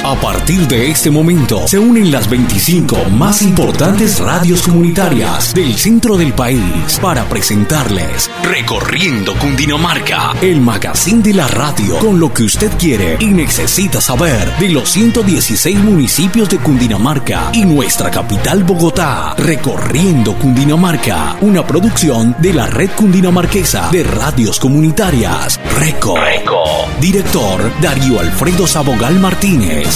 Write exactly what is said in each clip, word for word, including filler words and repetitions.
A partir de este momento se unen las veinticinco más importantes radios comunitarias del centro del país para presentarles Recorriendo Cundinamarca, el magazine de la radio con lo que usted quiere y necesita saber de los ciento dieciséis municipios de Cundinamarca y nuestra capital Bogotá. Recorriendo Cundinamarca, una producción de la Red Cundinamarquesa de Radios Comunitarias. Reco. Reco. Director Darío Alfredo Sabogal Martínez.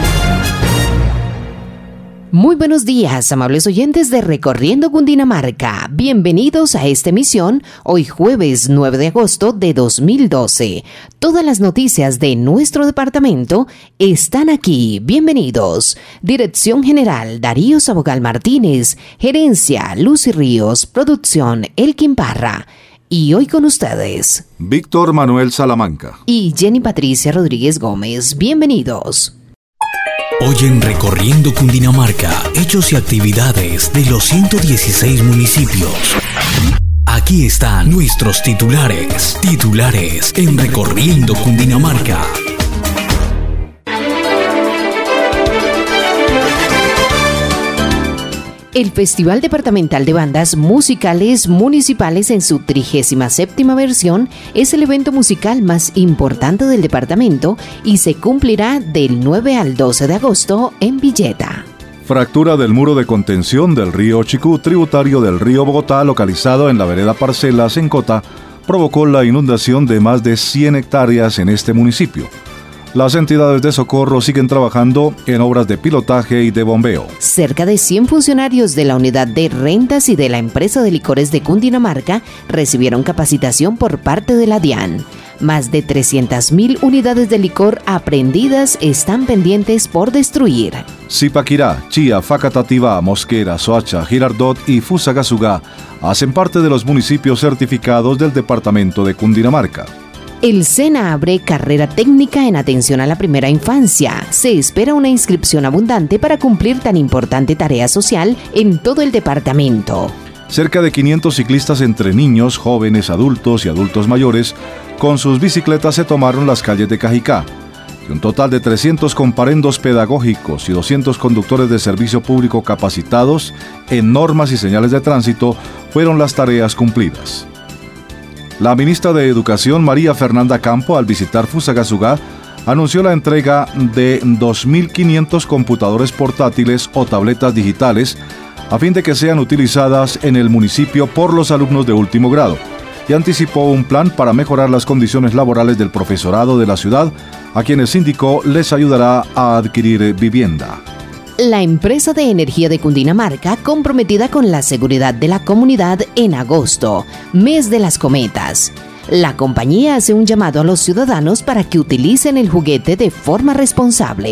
Muy buenos días, amables oyentes de Recorriendo Cundinamarca. Bienvenidos a esta emisión, hoy jueves nueve de agosto de dos mil doce. Todas las noticias de nuestro departamento están aquí. Bienvenidos. Dirección General Darío Sabogal Martínez. Gerencia Lucy Ríos. Producción Elkin Parra. Y hoy con ustedes Víctor Manuel Salamanca y Jenny Patricia Rodríguez Gómez. Bienvenidos. Hoy en Recorriendo Cundinamarca, hechos y actividades de los ciento dieciséis municipios. Aquí están nuestros titulares. Titulares en Recorriendo Cundinamarca. El Festival Departamental de Bandas Musicales Municipales en su trigésima séptima versión es el evento musical más importante del departamento y se cumplirá del nueve al doce de agosto en Villeta. Fractura del muro de contención del río Chicú, tributario del río Bogotá, localizado en la vereda Parcelas en Cota, provocó la inundación de más de cien hectáreas en este municipio. Las entidades de socorro siguen trabajando en obras de pilotaje y de bombeo. Cerca de cien funcionarios de la Unidad de Rentas y de la Empresa de Licores de Cundinamarca recibieron capacitación por parte de la DIAN. Más de trescientas mil unidades de licor aprehendidas están pendientes por destruir. Zipaquirá, Chía, Facatativá, Mosquera, Soacha, Girardot y Fusagasugá hacen parte de los municipios certificados del departamento de Cundinamarca. El SENA abre carrera técnica en atención a la primera infancia. Se espera una inscripción abundante para cumplir tan importante tarea social en todo el departamento. Cerca de quinientos ciclistas entre niños, jóvenes, adultos y adultos mayores, con sus bicicletas se tomaron las calles de Cajicá. Y un total de trescientos comparendos pedagógicos y doscientos conductores de servicio público capacitados en normas y señales de tránsito fueron las tareas cumplidas. La ministra de Educación, María Fernanda Campo, al visitar Fusagasugá, anunció la entrega de dos mil quinientos computadores portátiles o tabletas digitales a fin de que sean utilizadas en el municipio por los alumnos de último grado y anticipó un plan para mejorar las condiciones laborales del profesorado de la ciudad, a quienes indicó les ayudará a adquirir vivienda. La empresa de energía de Cundinamarca comprometida con la seguridad de la comunidad en agosto, mes de las cometas. La compañía hace un llamado a los ciudadanos para que utilicen el juguete de forma responsable.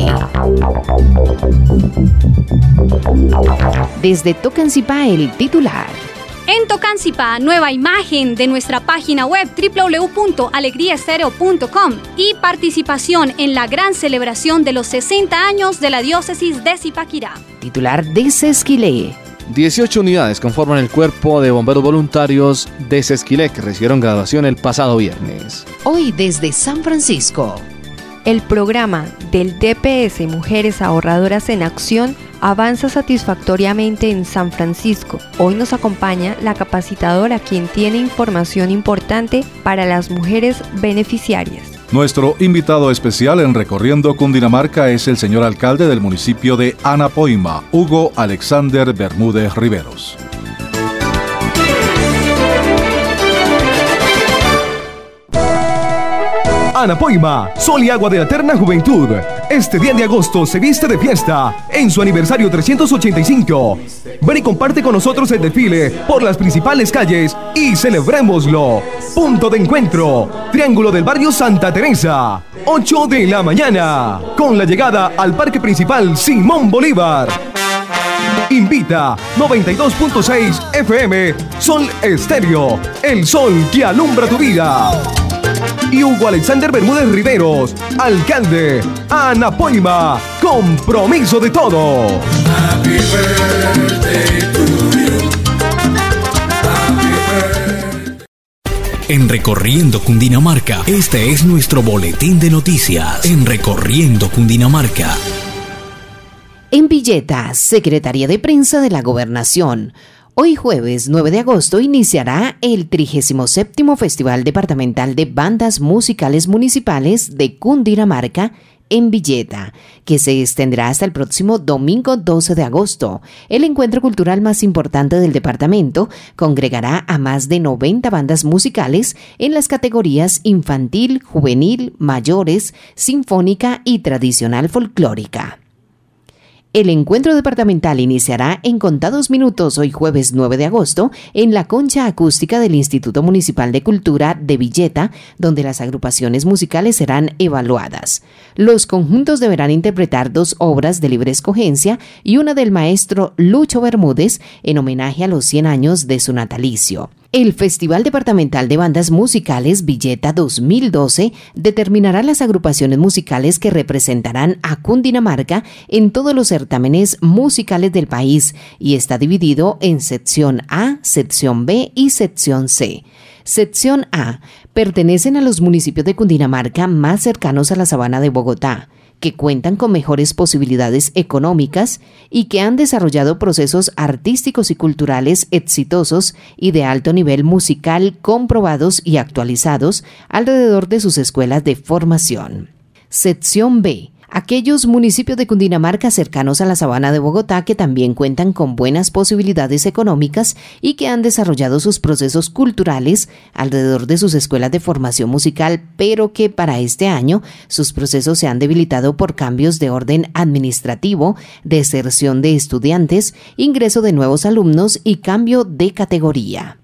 Desde Tocancipá, el titular. En Tocancipá, nueva imagen de nuestra página web doble u doble u doble u punto alegría estéreo punto com y participación en la gran celebración de los sesenta años de la diócesis de Zipaquirá. Titular de Sesquilé. dieciocho unidades conforman el cuerpo de bomberos voluntarios de Sesquilé que recibieron graduación el pasado viernes. Hoy desde San Francisco. El programa del D P S Mujeres Ahorradoras en Acción avanza satisfactoriamente en San Francisco. Hoy nos acompaña la capacitadora, quien tiene información importante para las mujeres beneficiarias. Nuestro invitado especial en Recorriendo Cundinamarca es el señor alcalde del municipio de Anapoima, Hugo Alexander Bermúdez Riveros. Anapoima, sol y agua de la eterna juventud. Este día de agosto se viste de fiesta en su aniversario trescientos ochenta y cinco. Ven y comparte con nosotros el desfile por las principales calles y celebrémoslo. Punto de encuentro, Triángulo del Barrio Santa Teresa, ocho de la mañana, con la llegada al Parque Principal Simón Bolívar. Invita noventa y dos punto seis F M Sol Estéreo, el sol que alumbra tu vida. Y Hugo Alexander Bermúdez Riveros, alcalde, Anapoima, compromiso de todos. Happy birthday to you. En Recorriendo Cundinamarca, este es nuestro boletín de noticias. En Recorriendo Cundinamarca. En Villeta, Secretaría de Prensa de la Gobernación. Hoy jueves nueve de agosto iniciará el trigésimo séptimo Festival Departamental de Bandas Musicales Municipales de Cundinamarca en Villeta, que se extenderá hasta el próximo domingo doce de agosto. El encuentro cultural más importante del departamento congregará a más de noventa bandas musicales en las categorías infantil, juvenil, mayores, sinfónica y tradicional folclórica. El encuentro departamental iniciará en contados minutos hoy jueves nueve de agosto en la concha acústica del Instituto Municipal de Cultura de Villeta, donde las agrupaciones musicales serán evaluadas. Los conjuntos deberán interpretar dos obras de libre escogencia y una del maestro Lucho Bermúdez en homenaje a los cien años de su natalicio. El Festival Departamental de Bandas Musicales Villeta dos mil doce determinará las agrupaciones musicales que representarán a Cundinamarca en todos los certámenes musicales del país y está dividido en sección A, sección B y sección C. Sección A pertenecen a los municipios de Cundinamarca más cercanos a la sabana de Bogotá, que cuentan con mejores posibilidades económicas y que han desarrollado procesos artísticos y culturales exitosos y de alto nivel musical comprobados y actualizados alrededor de sus escuelas de formación. Sección B. Aquellos municipios de Cundinamarca cercanos a la sabana de Bogotá que también cuentan con buenas posibilidades económicas y que han desarrollado sus procesos culturales alrededor de sus escuelas de formación musical, pero que para este año sus procesos se han debilitado por cambios de orden administrativo, deserción de estudiantes, ingreso de nuevos alumnos y cambio de categoría.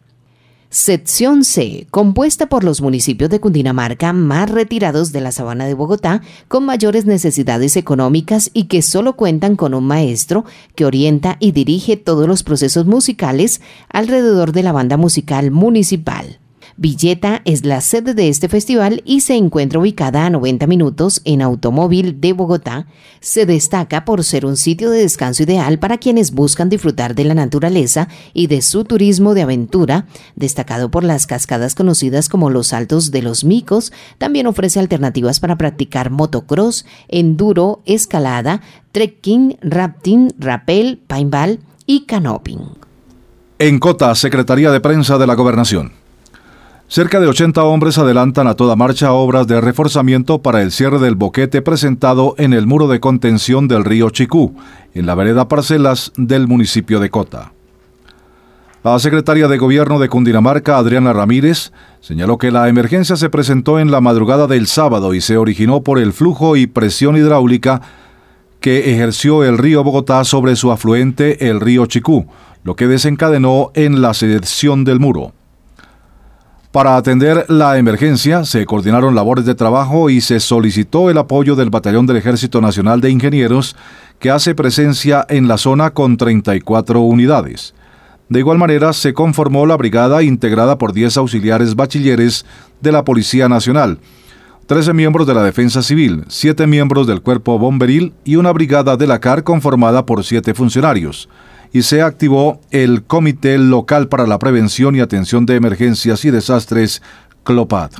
Sección C, compuesta por los municipios de Cundinamarca más retirados de la sabana de Bogotá, con mayores necesidades económicas y que solo cuentan con un maestro que orienta y dirige todos los procesos musicales alrededor de la banda musical municipal. Villeta es la sede de este festival y se encuentra ubicada a noventa minutos en automóvil de Bogotá. Se destaca por ser un sitio de descanso ideal para quienes buscan disfrutar de la naturaleza y de su turismo de aventura, destacado por las cascadas conocidas como los Saltos de los Micos. También ofrece alternativas para practicar motocross, enduro, escalada, trekking, rafting, rappel, paintball y canoping. En Cota, Secretaría de Prensa de la Gobernación. Cerca de ochenta hombres adelantan a toda marcha obras de reforzamiento para el cierre del boquete presentado en el muro de contención del río Chicú, en la vereda Parcelas del municipio de Cota. La secretaria de Gobierno de Cundinamarca, Adriana Ramírez, señaló que la emergencia se presentó en la madrugada del sábado y se originó por el flujo y presión hidráulica que ejerció el río Bogotá sobre su afluente, el río Chicú, lo que desencadenó en la cesión del muro. Para atender la emergencia, se coordinaron labores de trabajo y se solicitó el apoyo del Batallón del Ejército Nacional de Ingenieros, que hace presencia en la zona con treinta y cuatro unidades. De igual manera, se conformó la brigada integrada por diez auxiliares bachilleres de la Policía Nacional, trece miembros de la Defensa Civil, siete miembros del Cuerpo Bomberil y una brigada de la C A R conformada por siete funcionarios. Y se activó el Comité Local para la Prevención y Atención de Emergencias y Desastres, CLOPAD.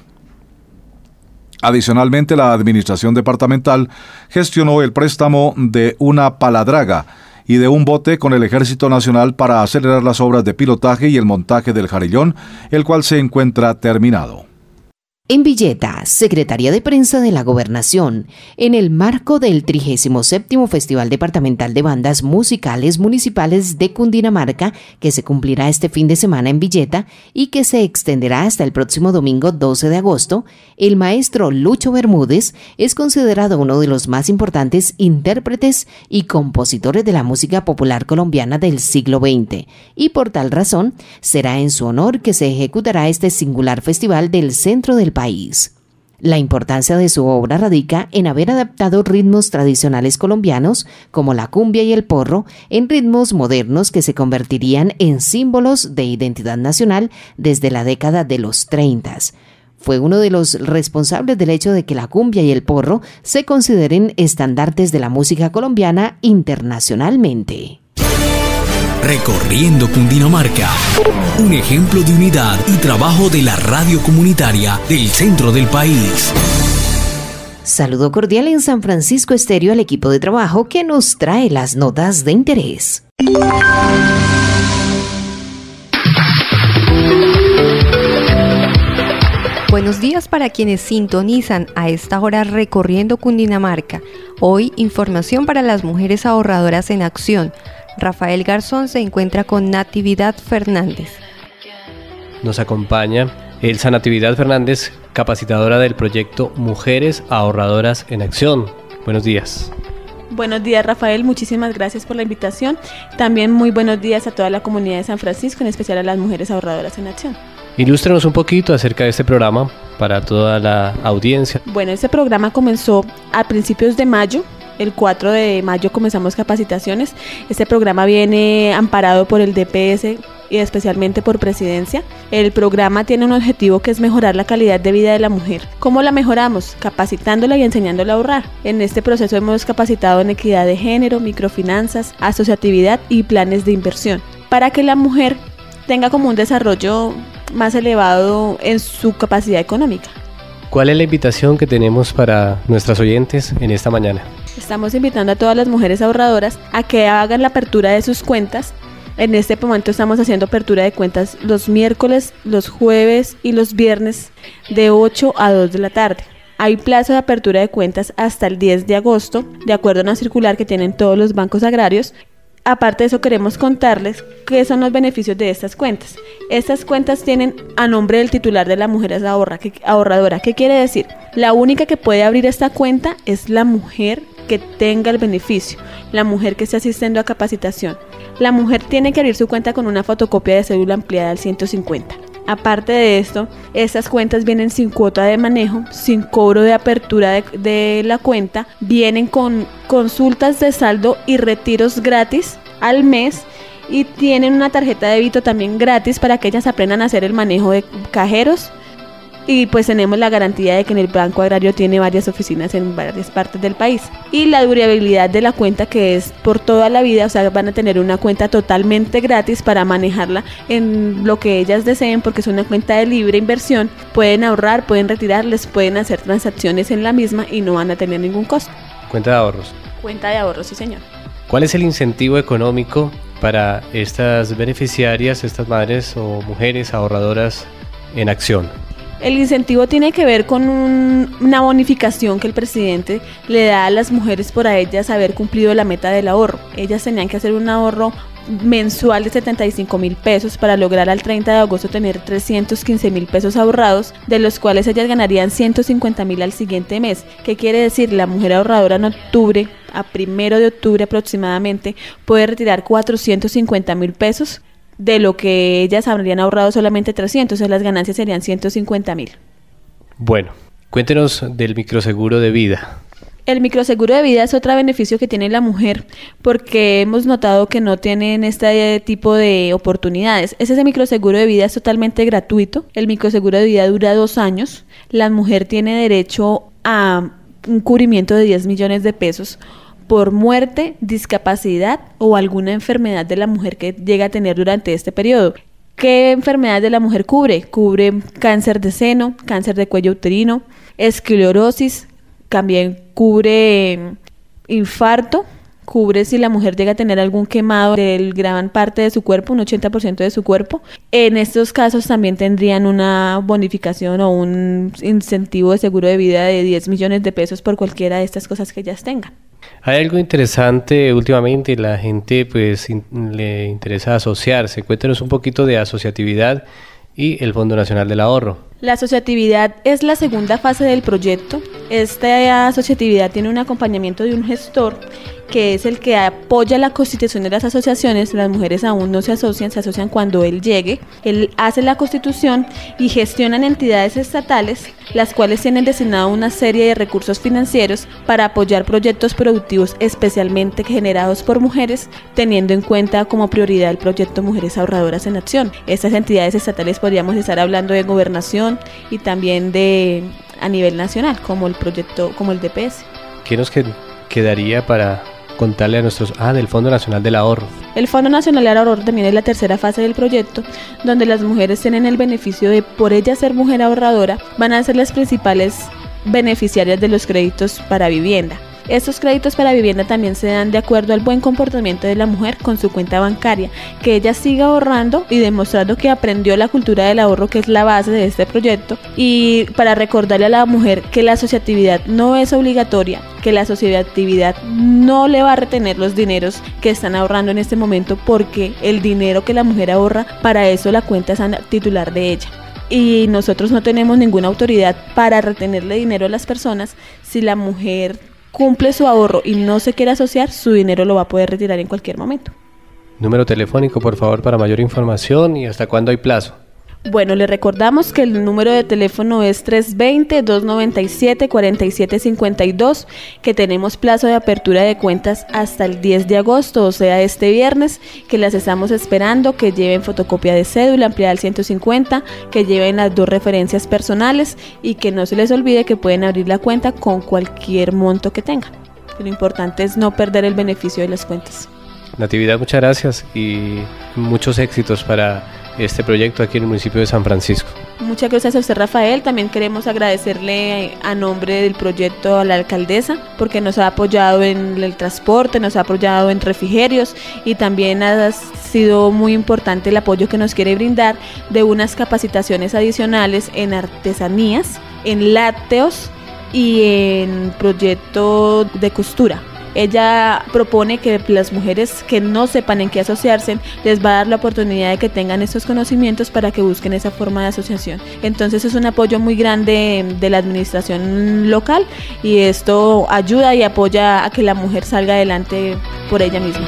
Adicionalmente, la Administración Departamental gestionó el préstamo de una paladraga y de un bote con el Ejército Nacional para acelerar las obras de pilotaje y el montaje del jarillón, el cual se encuentra terminado. En Villeta, Secretaría de Prensa de la Gobernación, en el marco del trigésimo séptimo Festival Departamental de Bandas Musicales Municipales de Cundinamarca, que se cumplirá este fin de semana en Villeta y que se extenderá hasta el próximo domingo doce de agosto, el maestro Lucho Bermúdez es considerado uno de los más importantes intérpretes y compositores de la música popular colombiana del siglo veinte, y por tal razón será en su honor que se ejecutará este singular festival del centro del país. País. La importancia de su obra radica en haber adaptado ritmos tradicionales colombianos como la cumbia y el porro en ritmos modernos que se convertirían en símbolos de identidad nacional desde la década de los treinta. Fue uno de los responsables del hecho de que la cumbia y el porro se consideren estandartes de la música colombiana internacionalmente. Recorriendo Cundinamarca. Un ejemplo de unidad y trabajo de la radio comunitaria del centro del país. Saludo cordial en San Francisco Estéreo al equipo de trabajo que nos trae las notas de interés. Buenos días para quienes sintonizan a esta hora Recorriendo Cundinamarca. Hoy, información para las mujeres ahorradoras en acción. Rafael Garzón se encuentra con Natividad Fernández. Nos acompaña Elsa Natividad Fernández, capacitadora del proyecto Mujeres Ahorradoras en Acción. Buenos días. Buenos días, Rafael, muchísimas gracias por la invitación. También muy buenos días a toda la comunidad de San Francisco, en especial a las mujeres ahorradoras en acción. Ilústrenos un poquito acerca de este programa para toda la audiencia. Bueno, este programa comenzó a principios de mayo. El cuatro de mayo comenzamos capacitaciones. Este programa viene amparado por el D P S y especialmente por Presidencia. El programa tiene un objetivo que es mejorar la calidad de vida de la mujer. ¿Cómo la mejoramos? Capacitándola y enseñándola a ahorrar. En este proceso hemos capacitado en equidad de género, microfinanzas, asociatividad y planes de inversión, para que la mujer tenga como un desarrollo más elevado en su capacidad económica. ¿Cuál es la invitación que tenemos para nuestras oyentes en esta mañana? Estamos invitando a todas las mujeres ahorradoras a que hagan la apertura de sus cuentas. En este momento estamos haciendo apertura de cuentas los miércoles, los jueves y los viernes de ocho a dos de la tarde. Hay plazo de apertura de cuentas hasta el diez de agosto, de acuerdo a una circular que tienen todos los bancos agrarios. Aparte de eso, queremos contarles qué son los beneficios de estas cuentas. Estas cuentas tienen a nombre del titular de la mujer ahorra, que, ahorradora. ¿Qué quiere decir? La única que puede abrir esta cuenta es la mujer que tenga el beneficio, la mujer que esté asistiendo a capacitación. La mujer tiene que abrir su cuenta con una fotocopia de cédula ampliada al ciento cincuenta. Aparte de esto, estas cuentas vienen sin cuota de manejo, sin cobro de apertura de, de la cuenta, vienen con consultas de saldo y retiros gratis al mes y tienen una tarjeta de débito también gratis para que ellas aprendan a hacer el manejo de cajeros. Y pues tenemos la garantía de que en el Banco Agrario tiene varias oficinas en varias partes del país. Y la durabilidad de la cuenta, que es por toda la vida, o sea, van a tener una cuenta totalmente gratis para manejarla en lo que ellas deseen, porque es una cuenta de libre inversión. Pueden ahorrar, pueden retirar, les pueden hacer transacciones en la misma y no van a tener ningún costo. Cuenta de ahorros. Cuenta de ahorros, sí señor. ¿Cuál es el incentivo económico para estas beneficiarias, estas madres o mujeres ahorradoras en acción? El incentivo tiene que ver con un, una bonificación que el presidente le da a las mujeres por a ellas haber cumplido la meta del ahorro. Ellas tenían que hacer un ahorro mensual de setenta y cinco mil pesos para lograr al treinta de agosto tener trescientos quince mil pesos ahorrados, de los cuales ellas ganarían ciento cincuenta mil al siguiente mes. ¿Qué quiere decir? La mujer ahorradora en octubre, a primero de octubre aproximadamente, puede retirar cuatrocientos cincuenta mil pesos, de lo que ellas habrían ahorrado solamente trescientos, o sea, las ganancias serían ciento cincuenta mil. Bueno, cuéntenos del microseguro de vida. El microseguro de vida es otro beneficio que tiene la mujer, porque hemos notado que no tienen este tipo de oportunidades. Ese microseguro de vida es totalmente gratuito. El microseguro de vida dura dos años. La mujer tiene derecho a un cubrimiento de diez millones de pesos por muerte, discapacidad o alguna enfermedad de la mujer que llega a tener durante este periodo. ¿Qué enfermedad de la mujer cubre? Cubre cáncer de seno, cáncer de cuello uterino, esclerosis, también cubre infarto, cubre si la mujer llega a tener algún quemado de gran parte de su cuerpo, un ochenta por ciento de su cuerpo. En estos casos también tendrían una bonificación o un incentivo de seguro de vida de diez millones de pesos por cualquiera de estas cosas que ellas tengan. Hay algo interesante últimamente, la gente pues in, le interesa asociarse. Cuéntenos un poquito de asociatividad y el Fondo Nacional del Ahorro. La asociatividad es la segunda fase del proyecto. Esta asociatividad tiene un acompañamiento de un gestor que es el que apoya la constitución de las asociaciones. Las mujeres aún no se asocian, se asocian cuando él llegue. Él hace la constitución y gestionan entidades estatales, las cuales tienen designado una serie de recursos financieros para apoyar proyectos productivos especialmente generados por mujeres, teniendo en cuenta como prioridad el proyecto Mujeres Ahorradoras en Acción. Estas entidades estatales podríamos estar hablando de gobernación y también de a nivel nacional, como el proyecto, como el D P S. ¿Qué nos quedaría para contarle a nuestros... Ah, del Fondo Nacional del Ahorro. El Fondo Nacional del Ahorro también es la tercera fase del proyecto, donde las mujeres tienen el beneficio de, por ella ser mujer ahorradora, van a ser las principales beneficiarias de los créditos para vivienda. Estos créditos para vivienda también se dan de acuerdo al buen comportamiento de la mujer con su cuenta bancaria, que ella siga ahorrando y demostrando que aprendió la cultura del ahorro, que es la base de este proyecto, y para recordarle a la mujer que la asociatividad no es obligatoria, que la asociatividad no le va a retener los dineros que están ahorrando en este momento, porque el dinero que la mujer ahorra, para eso la cuenta es titular de ella. Y nosotros no tenemos ninguna autoridad para retenerle dinero a las personas. Si la mujer cumple su ahorro y no se quiere asociar, su dinero lo va a poder retirar en cualquier momento. Número telefónico, por favor, para mayor información, y hasta cuándo hay plazo. Bueno, le recordamos que el número de teléfono es tres dos cero, dos nueve siete, cuatro siete cinco dos, que tenemos plazo de apertura de cuentas hasta el diez de agosto, o sea, este viernes, que las estamos esperando, que lleven fotocopia de cédula, ampliada al ciento cincuenta, que lleven las dos referencias personales y que no se les olvide que pueden abrir la cuenta con cualquier monto que tengan. Lo importante es no perder el beneficio de las cuentas. Natividad, muchas gracias y muchos éxitos para este proyecto aquí en el municipio de San Francisco. Muchas gracias a usted, Rafael. También queremos agradecerle a nombre del proyecto a la alcaldesa, porque nos ha apoyado en el transporte, nos ha apoyado en refrigerios, y también ha sido muy importante el apoyo que nos quiere brindar de unas capacitaciones adicionales en artesanías, en lácteos y en proyecto de costura. Ella propone que las mujeres que no sepan en qué asociarse, les va a dar la oportunidad de que tengan estos conocimientos para que busquen esa forma de asociación. Entonces es un apoyo muy grande de la administración local, y esto ayuda y apoya a que la mujer salga adelante por ella misma.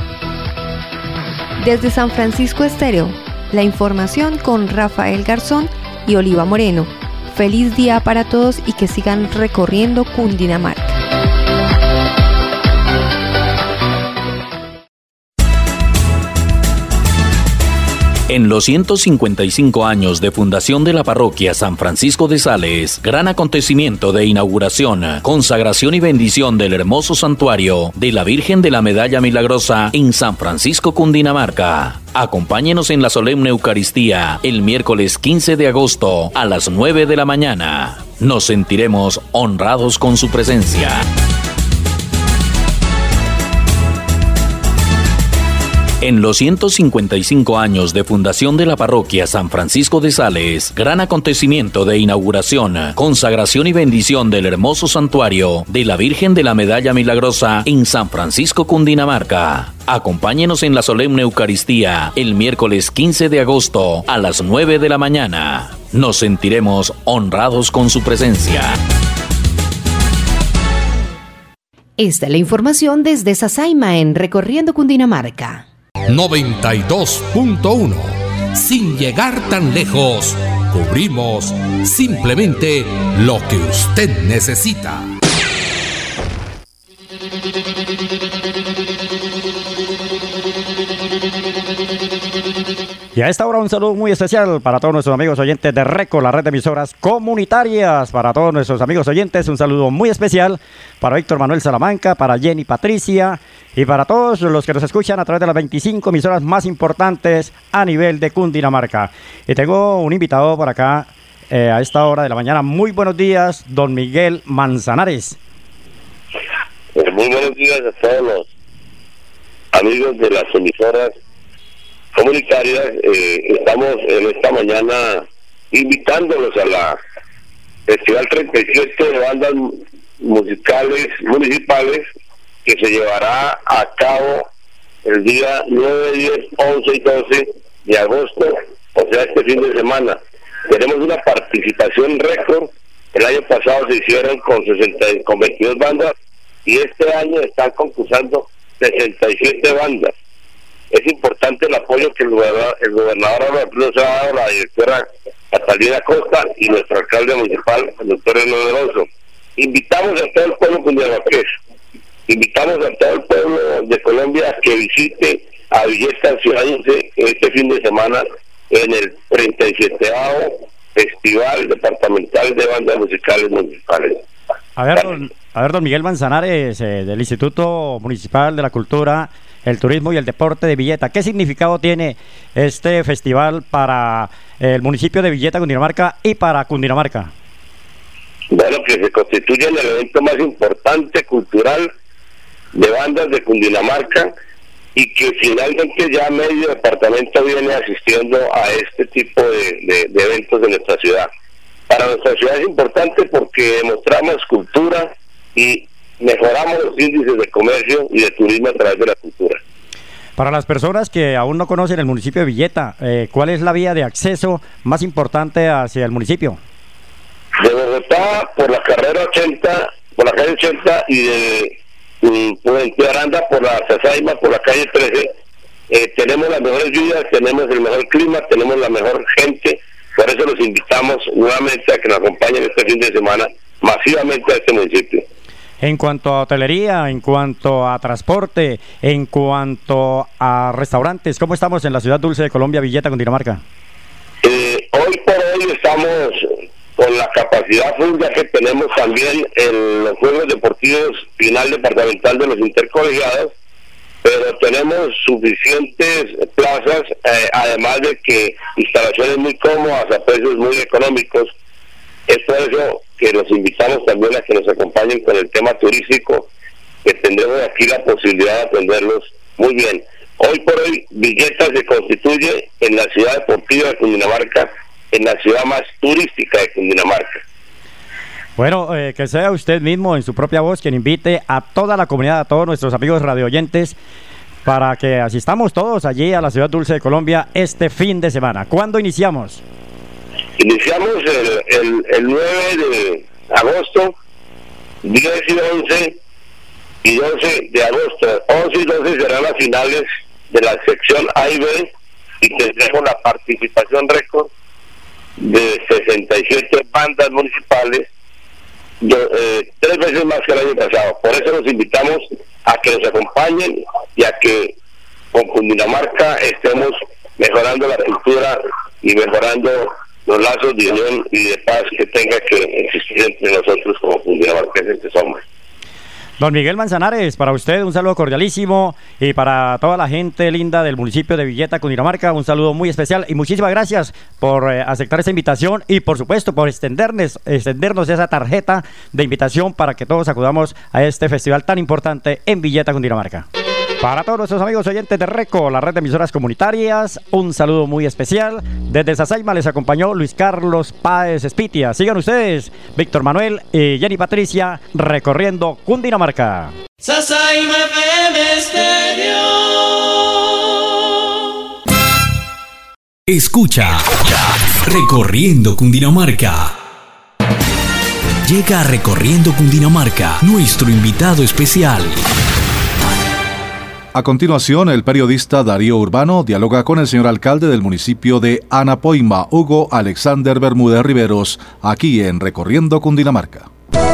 Desde San Francisco Estéreo, la información con Rafael Garzón y Oliva Moreno. Feliz día para todos y que sigan recorriendo Cundinamarca. En los ciento cincuenta y cinco años de fundación de la parroquia San Francisco de Sales, gran acontecimiento de inauguración, consagración y bendición del hermoso santuario de la Virgen de la Medalla Milagrosa en San Francisco, Cundinamarca. Acompáñenos en la solemne Eucaristía el miércoles quince de agosto a las nueve de la mañana. Nos sentiremos honrados con su presencia. En los ciento cincuenta y cinco años de fundación de la parroquia San Francisco de Sales, gran acontecimiento de inauguración, consagración y bendición del hermoso santuario de la Virgen de la Medalla Milagrosa en San Francisco, Cundinamarca. Acompáñenos en la solemne Eucaristía el miércoles quince de agosto a las nueve de la mañana. Nos sentiremos honrados con su presencia. Esta es la información desde Sasaima en Recorriendo Cundinamarca. noventa y dos punto uno. Sin llegar tan lejos, cubrimos simplemente lo que usted necesita. Y a esta hora un saludo muy especial para todos nuestros amigos oyentes de RECO, la red de emisoras comunitarias. Para todos nuestros amigos oyentes, un saludo muy especial para Víctor Manuel Salamanca, para Jenny Patricia y para todos los que nos escuchan a través de las veinticinco emisoras más importantes a nivel de Cundinamarca. Y tengo un invitado por acá eh, a esta hora de la mañana. Muy buenos días, don Miguel Manzanares. Muy buenos días a todos los amigos de las emisoras comunitarias. Eh, estamos en esta mañana invitándolos a la Festival treinta y siete de bandas musicales municipales, que se llevará a cabo el día nueve, diez, once y doce de agosto, o sea, este fin de semana. Tenemos una participación récord. El año pasado se hicieron con sesenta, con veintidós bandas, y este año están concursando sesenta y siete bandas. Es importante el apoyo que el gobernador, el gobernador nos ha dado, la directora Catalina Costa y nuestro alcalde municipal, el doctor Enoderoso. Invitamos a todo el pueblo cundinamarqués, invitamos a todo el pueblo de Colombia que visite a Villeta Ciudadense este fin de semana en el treinta y siete Festival Departamental de Bandas Musicales Municipales. A ver, don, a ver, don Miguel Manzanares, eh, del Instituto Municipal de la Cultura, el Turismo y el Deporte de Villeta. ¿Qué significado tiene este festival para el municipio de Villeta, Cundinamarca, y para Cundinamarca? Bueno, que se constituye el evento más importante cultural de bandas de Cundinamarca y que finalmente ya medio departamento viene asistiendo a este tipo de, de, de eventos de nuestra ciudad. Para nuestra ciudad es importante porque demostramos cultura y mejoramos los índices de comercio y de turismo a través de la cultura. Para las personas que aún no conocen el municipio de Villeta, eh, ¿cuál es la vía de acceso más importante hacia el municipio? De Bogotá, por la carrera ochenta, por la calle ochenta, y de um, Puente Aranda, por la Sasaima, por la calle trece, eh, tenemos las mejores vías, tenemos el mejor clima, tenemos la mejor gente. Por eso los invitamos nuevamente a que nos acompañen este fin de semana masivamente a este municipio. En cuanto a hotelería, en cuanto a transporte, en cuanto a restaurantes, ¿cómo estamos en la ciudad dulce de Colombia, Villeta, Cundinamarca? Eh, hoy por hoy estamos con la capacidad full, ya que tenemos también en los Juegos Deportivos final departamental de los intercolegiados, pero tenemos suficientes plazas, eh, además de que instalaciones muy cómodas a precios muy económicos. Es por eso que los invitamos también a que nos acompañen con el tema turístico, que tendremos aquí la posibilidad de atenderlos muy bien. Hoy por hoy Villeta se constituye en la ciudad deportiva de Cundinamarca, en la ciudad más turística de Cundinamarca. Bueno, eh, que sea usted mismo en su propia voz quien invite a toda la comunidad, a todos nuestros amigos radioyentes, para que asistamos todos allí a la ciudad dulce de Colombia este fin de semana. ¿Cuándo iniciamos? Iniciamos el, el, el nueve de agosto, diez y once y doce de agosto. once y doce serán las finales de la sección A y B y tendremos la participación récord de sesenta y siete bandas municipales, de, eh, tres veces más que el año pasado. Por eso los invitamos a que nos acompañen y a que con Cundinamarca estemos mejorando la cultura y mejorando los lazos de unión y de paz que tenga que existir entre nosotros como cundinamarqueses que somos. Don Miguel Manzanares, para usted un saludo cordialísimo, y para toda la gente linda del municipio de Villeta, Cundinamarca, un saludo muy especial y muchísimas gracias por eh, aceptar esta invitación y por supuesto por extendernos, extendernos esa tarjeta de invitación para que todos acudamos a este festival tan importante en Villeta, Cundinamarca. Para todos nuestros amigos oyentes de RECO, la red de emisoras comunitarias, un saludo muy especial. Desde Sasaima les acompañó Luis Carlos Páez Espitia. Sigan ustedes, Víctor Manuel y Jenny Patricia, recorriendo Cundinamarca. Sasaima F M Estéreo. Escucha, Recorriendo Cundinamarca. Llega a Recorriendo Cundinamarca nuestro invitado especial. A continuación, el periodista Darío Urbano dialoga con el señor alcalde del municipio de Anapoima, Hugo Alexander Bermúdez Riveros, aquí en Recorriendo Cundinamarca.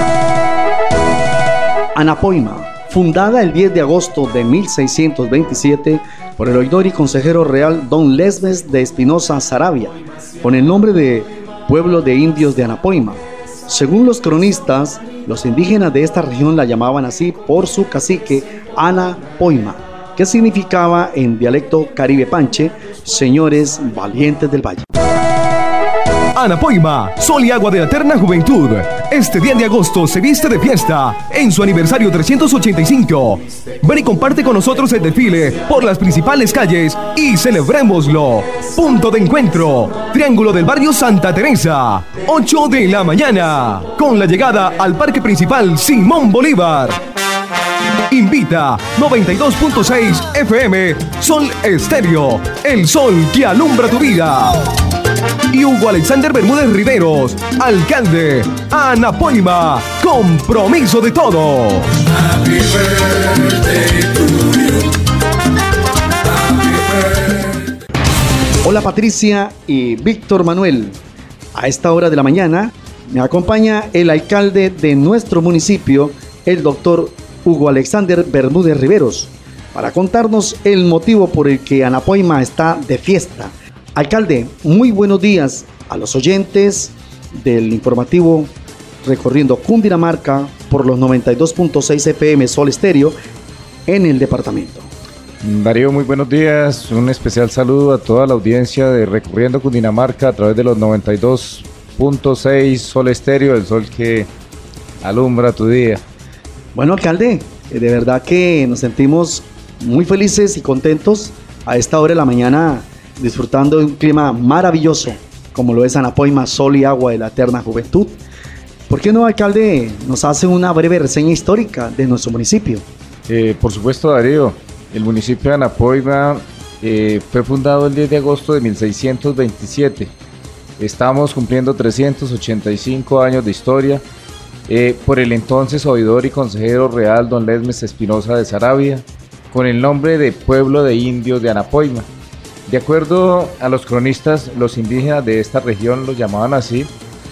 Anapoima, fundada el diez de agosto de mil seiscientos veintisiete por el oidor y consejero real don Lesmes de Espinosa Saravia, con el nombre de Pueblo de Indios de Anapoima. Según los cronistas, los indígenas de esta región la llamaban así por su cacique Anapoima, que significaba en dialecto caribe panche, señores valientes del valle. Anapoima, sol y agua de eterna juventud. Este diez de agosto se viste de fiesta en su aniversario trescientos ochenta y cinco. Ven y comparte con nosotros el desfile por las principales calles y celebrémoslo. Punto de encuentro, Triángulo del Barrio Santa Teresa, ocho de la mañana, con la llegada al Parque Principal Simón Bolívar. Invita noventa y dos punto seis F M Sol Estéreo, el sol que alumbra tu vida. Y Hugo Alexander Bermúdez Riveros, alcalde, Anapoima, compromiso de todos. Happy birthday to you. Hola Patricia y Víctor Manuel. A esta hora de la mañana me acompaña el alcalde de nuestro municipio, el doctor Hugo Alexander Bermúdez Riveros, para contarnos el motivo por el que Anapoima está de fiesta. Alcalde, muy buenos días a los oyentes del informativo recorriendo Cundinamarca por los noventa y dos punto seis F M Sol Estéreo en el departamento. Darío, muy buenos días. Un especial saludo a toda la audiencia de Recorriendo Cundinamarca a través de los noventa y dos punto seis Sol Estéreo, el sol que alumbra tu día. Bueno, alcalde, de verdad que nos sentimos muy felices y contentos a esta hora de la mañana, disfrutando de un clima maravilloso, como lo es Anapoima, sol y agua de la eterna juventud. ¿Por qué no, alcalde, nos hace una breve reseña histórica de nuestro municipio? Eh, por supuesto, Darío. El municipio de Anapoima eh, fue fundado el diez de agosto de mil seiscientos veintisiete. Estamos cumpliendo trescientos ochenta y cinco años de historia. Eh, por el entonces oidor y consejero real don Lesmes Espinosa de Saravia, con el nombre de Pueblo de Indios de Anapoima. De acuerdo a los cronistas, los indígenas de esta región los llamaban así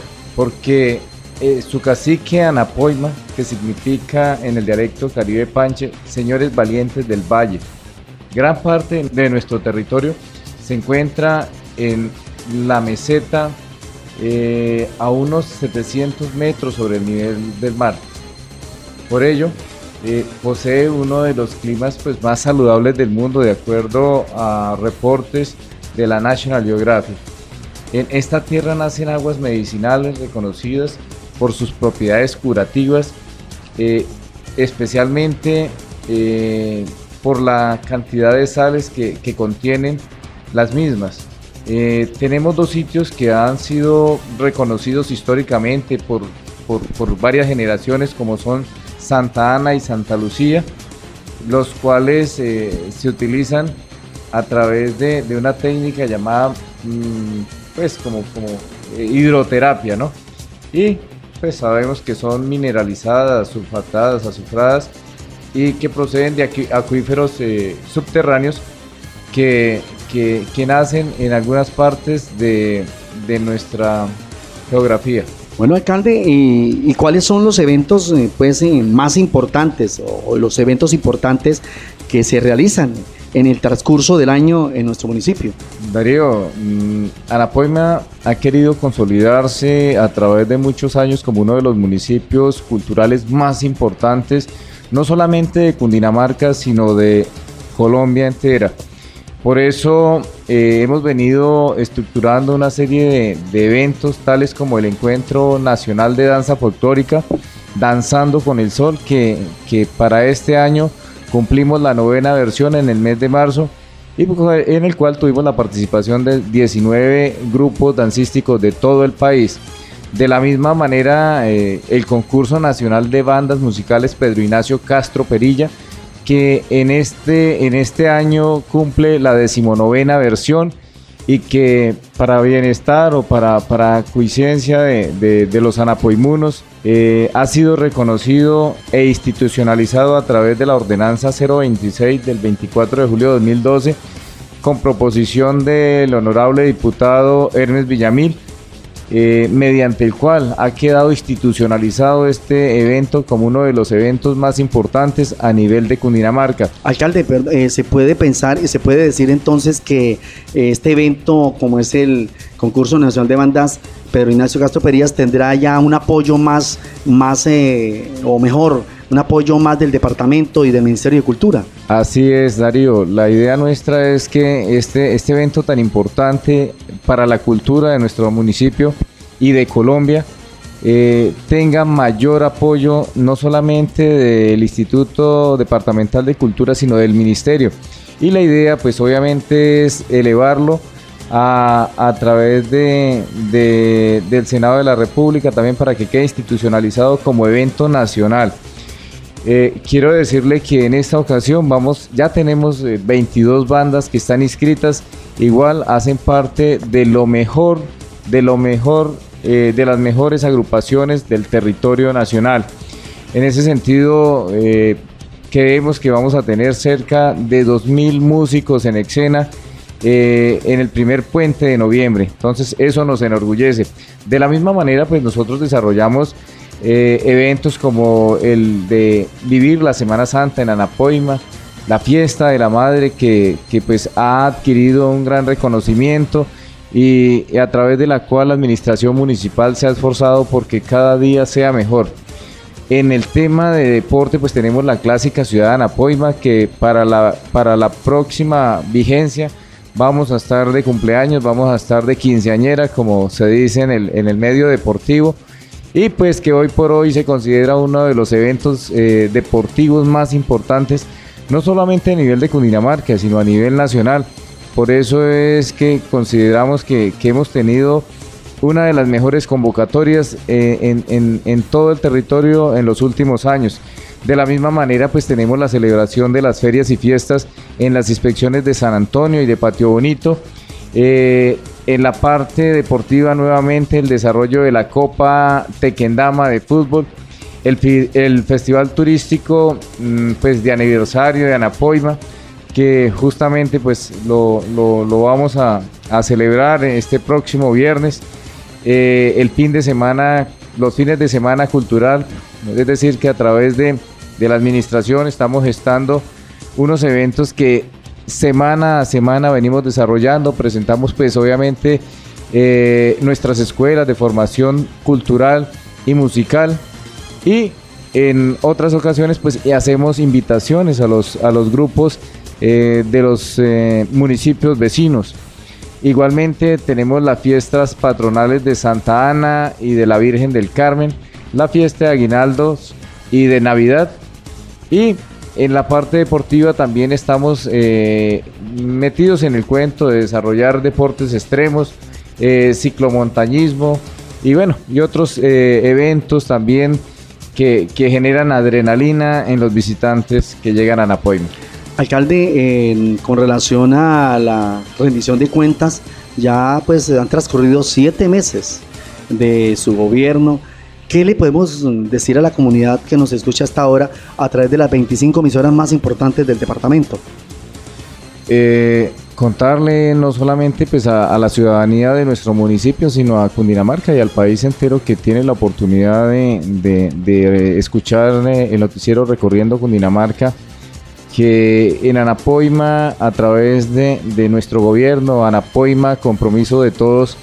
porque eh, su cacique Anapoima, que significa en el dialecto caribe panche, señores valientes del valle. Gran parte de nuestro territorio se encuentra en la meseta eh, a unos setecientos metros sobre el nivel del mar. Por ello, eh, posee uno de los climas pues, más saludables del mundo, de acuerdo a reportes de la National Geographic. En esta tierra nacen aguas medicinales reconocidas por sus propiedades curativas, eh, especialmente eh, por la cantidad de sales que, que contienen las mismas. Eh, tenemos dos sitios que han sido reconocidos históricamente por, por, por varias generaciones, como son Santa Ana y Santa Lucía, los cuales eh, se utilizan a través de, de una técnica llamada mmm, pues como, como eh, hidroterapia, ¿no? Y pues sabemos que son mineralizadas, sulfatadas, azufradas y que proceden de acu- acuíferos eh, subterráneos que Que, que nacen en algunas partes de, de nuestra geografía. Bueno, alcalde, ¿y, y cuáles son los eventos eh, pues, eh, más importantes o, o los eventos importantes que se realizan en el transcurso del año en nuestro municipio? Darío, mmm, Anapoima ha querido consolidarse a través de muchos años como uno de los municipios culturales más importantes, no solamente de Cundinamarca, sino de Colombia entera. Por eso eh, hemos venido estructurando una serie de, de eventos tales como el Encuentro Nacional de Danza Folclórica, Danzando con el Sol, que, que para este año cumplimos la novena versión en el mes de marzo, y en el cual tuvimos la participación de diecinueve grupos dancísticos de todo el país. De la misma manera, eh, el Concurso Nacional de Bandas Musicales Pedro Ignacio Castro Perilla, que en este, en este año cumple la decimonovena versión y que para bienestar o para, para acuiciencia de, de, de los anapoimunos eh, ha sido reconocido e institucionalizado a través de la ordenanza cero veintiséis del veinticuatro de julio de dos mil doce con proposición del honorable diputado Hermes Villamil, Eh, mediante el cual ha quedado institucionalizado este evento como uno de los eventos más importantes a nivel de Cundinamarca. Alcalde, eh, se puede pensar y se puede decir entonces que eh, este evento, como es el Concurso Nacional de Bandas Pedro Ignacio Castro Perillas, tendrá ya un apoyo más, más eh, o mejor, un apoyo más del departamento y del Ministerio de Cultura. Así es, Darío. La idea nuestra es que este, este evento tan importante para la cultura de nuestro municipio y de Colombia eh, tenga mayor apoyo, no solamente del Instituto Departamental de Cultura, sino del Ministerio. Y la idea, pues obviamente, es elevarlo a, a través de, de, del Senado de la República, también para que quede institucionalizado como evento nacional. Eh, quiero decirle que en esta ocasión vamos, ya tenemos eh, veintidós bandas que están inscritas, igual hacen parte de lo mejor, de lo mejor, eh, de las mejores agrupaciones del territorio nacional. En ese sentido, eh, creemos que vamos a tener cerca de dos mil músicos en escena eh, en el primer puente de noviembre, entonces eso nos enorgullece. De la misma manera, pues nosotros desarrollamos Eh, eventos como el de vivir la Semana Santa en Anapoima, la fiesta de la madre que, que pues ha adquirido un gran reconocimiento y, y a través de la cual la administración municipal se ha esforzado porque cada día sea mejor. En el tema de deporte, pues tenemos la clásica Ciudad de Anapoima, que para la, para la próxima vigencia vamos a estar de cumpleaños, vamos a estar de quinceañera, como se dice en el, en el medio deportivo, y pues que hoy por hoy se considera uno de los eventos eh, deportivos más importantes, no solamente a nivel de Cundinamarca, sino a nivel nacional. Por eso es que consideramos que, que hemos tenido una de las mejores convocatorias eh, en, en, en todo el territorio en los últimos años. De la misma manera, pues tenemos la celebración de las ferias y fiestas en las inspecciones de San Antonio y de Patio Bonito. Eh, en la parte deportiva, nuevamente, el desarrollo de la Copa Tequendama de fútbol, el, el festival turístico pues, de aniversario de Anapoima, que justamente pues, lo, lo, lo vamos a, a celebrar este próximo viernes. Eh, el fin de semana, los fines de semana cultural, es decir, que a través de, de la administración estamos gestando unos eventos que semana a semana venimos desarrollando. Presentamos pues obviamente eh, nuestras escuelas de formación cultural y musical, y en otras ocasiones pues hacemos invitaciones a los, a los grupos eh, de los eh, municipios vecinos. Igualmente tenemos las fiestas patronales de Santa Ana y de la Virgen del Carmen, la fiesta de Aguinaldos y de Navidad. Y en la parte deportiva también estamos eh, metidos en el cuento de desarrollar deportes extremos, eh, ciclomontañismo y bueno, y otros eh, eventos también que, que generan adrenalina en los visitantes que llegan a Anapoima. Alcalde, eh, con relación a la rendición de cuentas, ya pues han transcurrido siete meses de su gobierno. ¿Qué le podemos decir a la comunidad que nos escucha hasta ahora a través de las veinticinco emisoras más importantes del departamento? Eh, contarle no solamente pues a, a la ciudadanía de nuestro municipio, sino a Cundinamarca y al país entero que tiene la oportunidad de, de, de escuchar el noticiero Recorriendo Cundinamarca, que en Anapoima, a través de, de nuestro gobierno, Anapoima, compromiso de todos,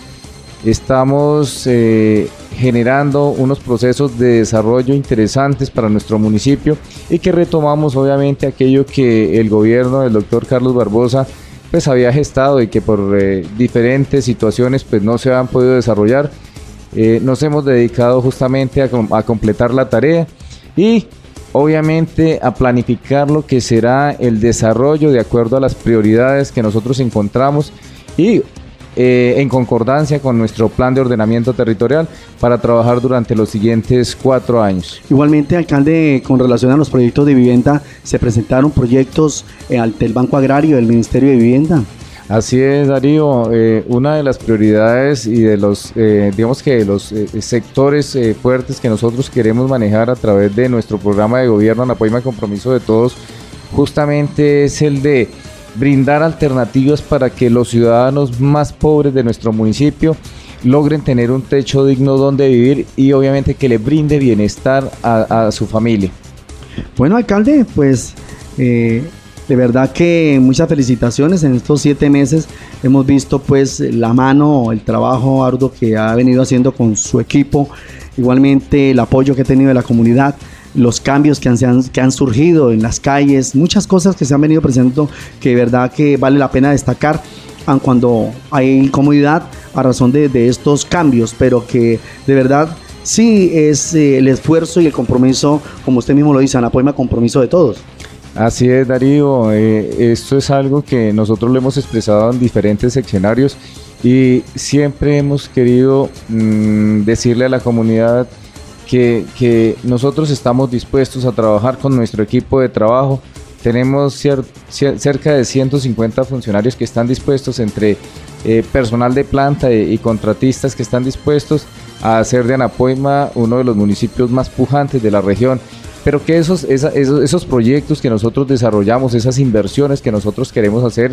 estamos eh, generando unos procesos de desarrollo interesantes para nuestro municipio y que retomamos obviamente aquello que el gobierno del doctor Carlos Barbosa pues había gestado y que por eh, diferentes situaciones pues no se han podido desarrollar. Eh, nos hemos dedicado justamente a, a completar la tarea y obviamente a planificar lo que será el desarrollo de acuerdo a las prioridades que nosotros encontramos y eh, en concordancia con nuestro plan de ordenamiento territorial para trabajar durante los siguientes cuatro años. Igualmente, alcalde, con relación a los proyectos de vivienda, se presentaron proyectos eh, ante el Banco Agrario del Ministerio de Vivienda. Así es, Darío, eh, una de las prioridades y de los, eh, digamos que de los eh, sectores eh, fuertes que nosotros queremos manejar a través de nuestro programa de gobierno Anapoima Compromiso de Todos, justamente es el de brindar alternativas para que los ciudadanos más pobres de nuestro municipio logren tener un techo digno donde vivir y obviamente que le brinde bienestar a, a su familia. Bueno, alcalde, pues eh, de verdad que muchas felicitaciones. En estos siete meses hemos visto pues la mano, el trabajo arduo que ha venido haciendo con su equipo, igualmente el apoyo que ha tenido de la comunidad, los cambios que han, que han surgido en las calles, muchas cosas que se han venido presentando que de verdad que vale la pena destacar, aun cuando hay incomodidad a razón de, de estos cambios, pero que de verdad sí es eh, el esfuerzo y el compromiso, como usted mismo lo dice, Anapoima, compromiso de todos. Así es, Darío, eh, esto es algo que nosotros lo hemos expresado en diferentes escenarios y siempre hemos querido mmm, decirle a la comunidad que, que nosotros estamos dispuestos a trabajar con nuestro equipo de trabajo. Tenemos cier, cier, cerca de ciento cincuenta funcionarios que están dispuestos, entre eh, personal de planta y, y contratistas que están dispuestos a hacer de Anapoima uno de los municipios más pujantes de la región. Pero que esos, esa, esos, esos proyectos que nosotros desarrollamos, esas inversiones que nosotros queremos hacer,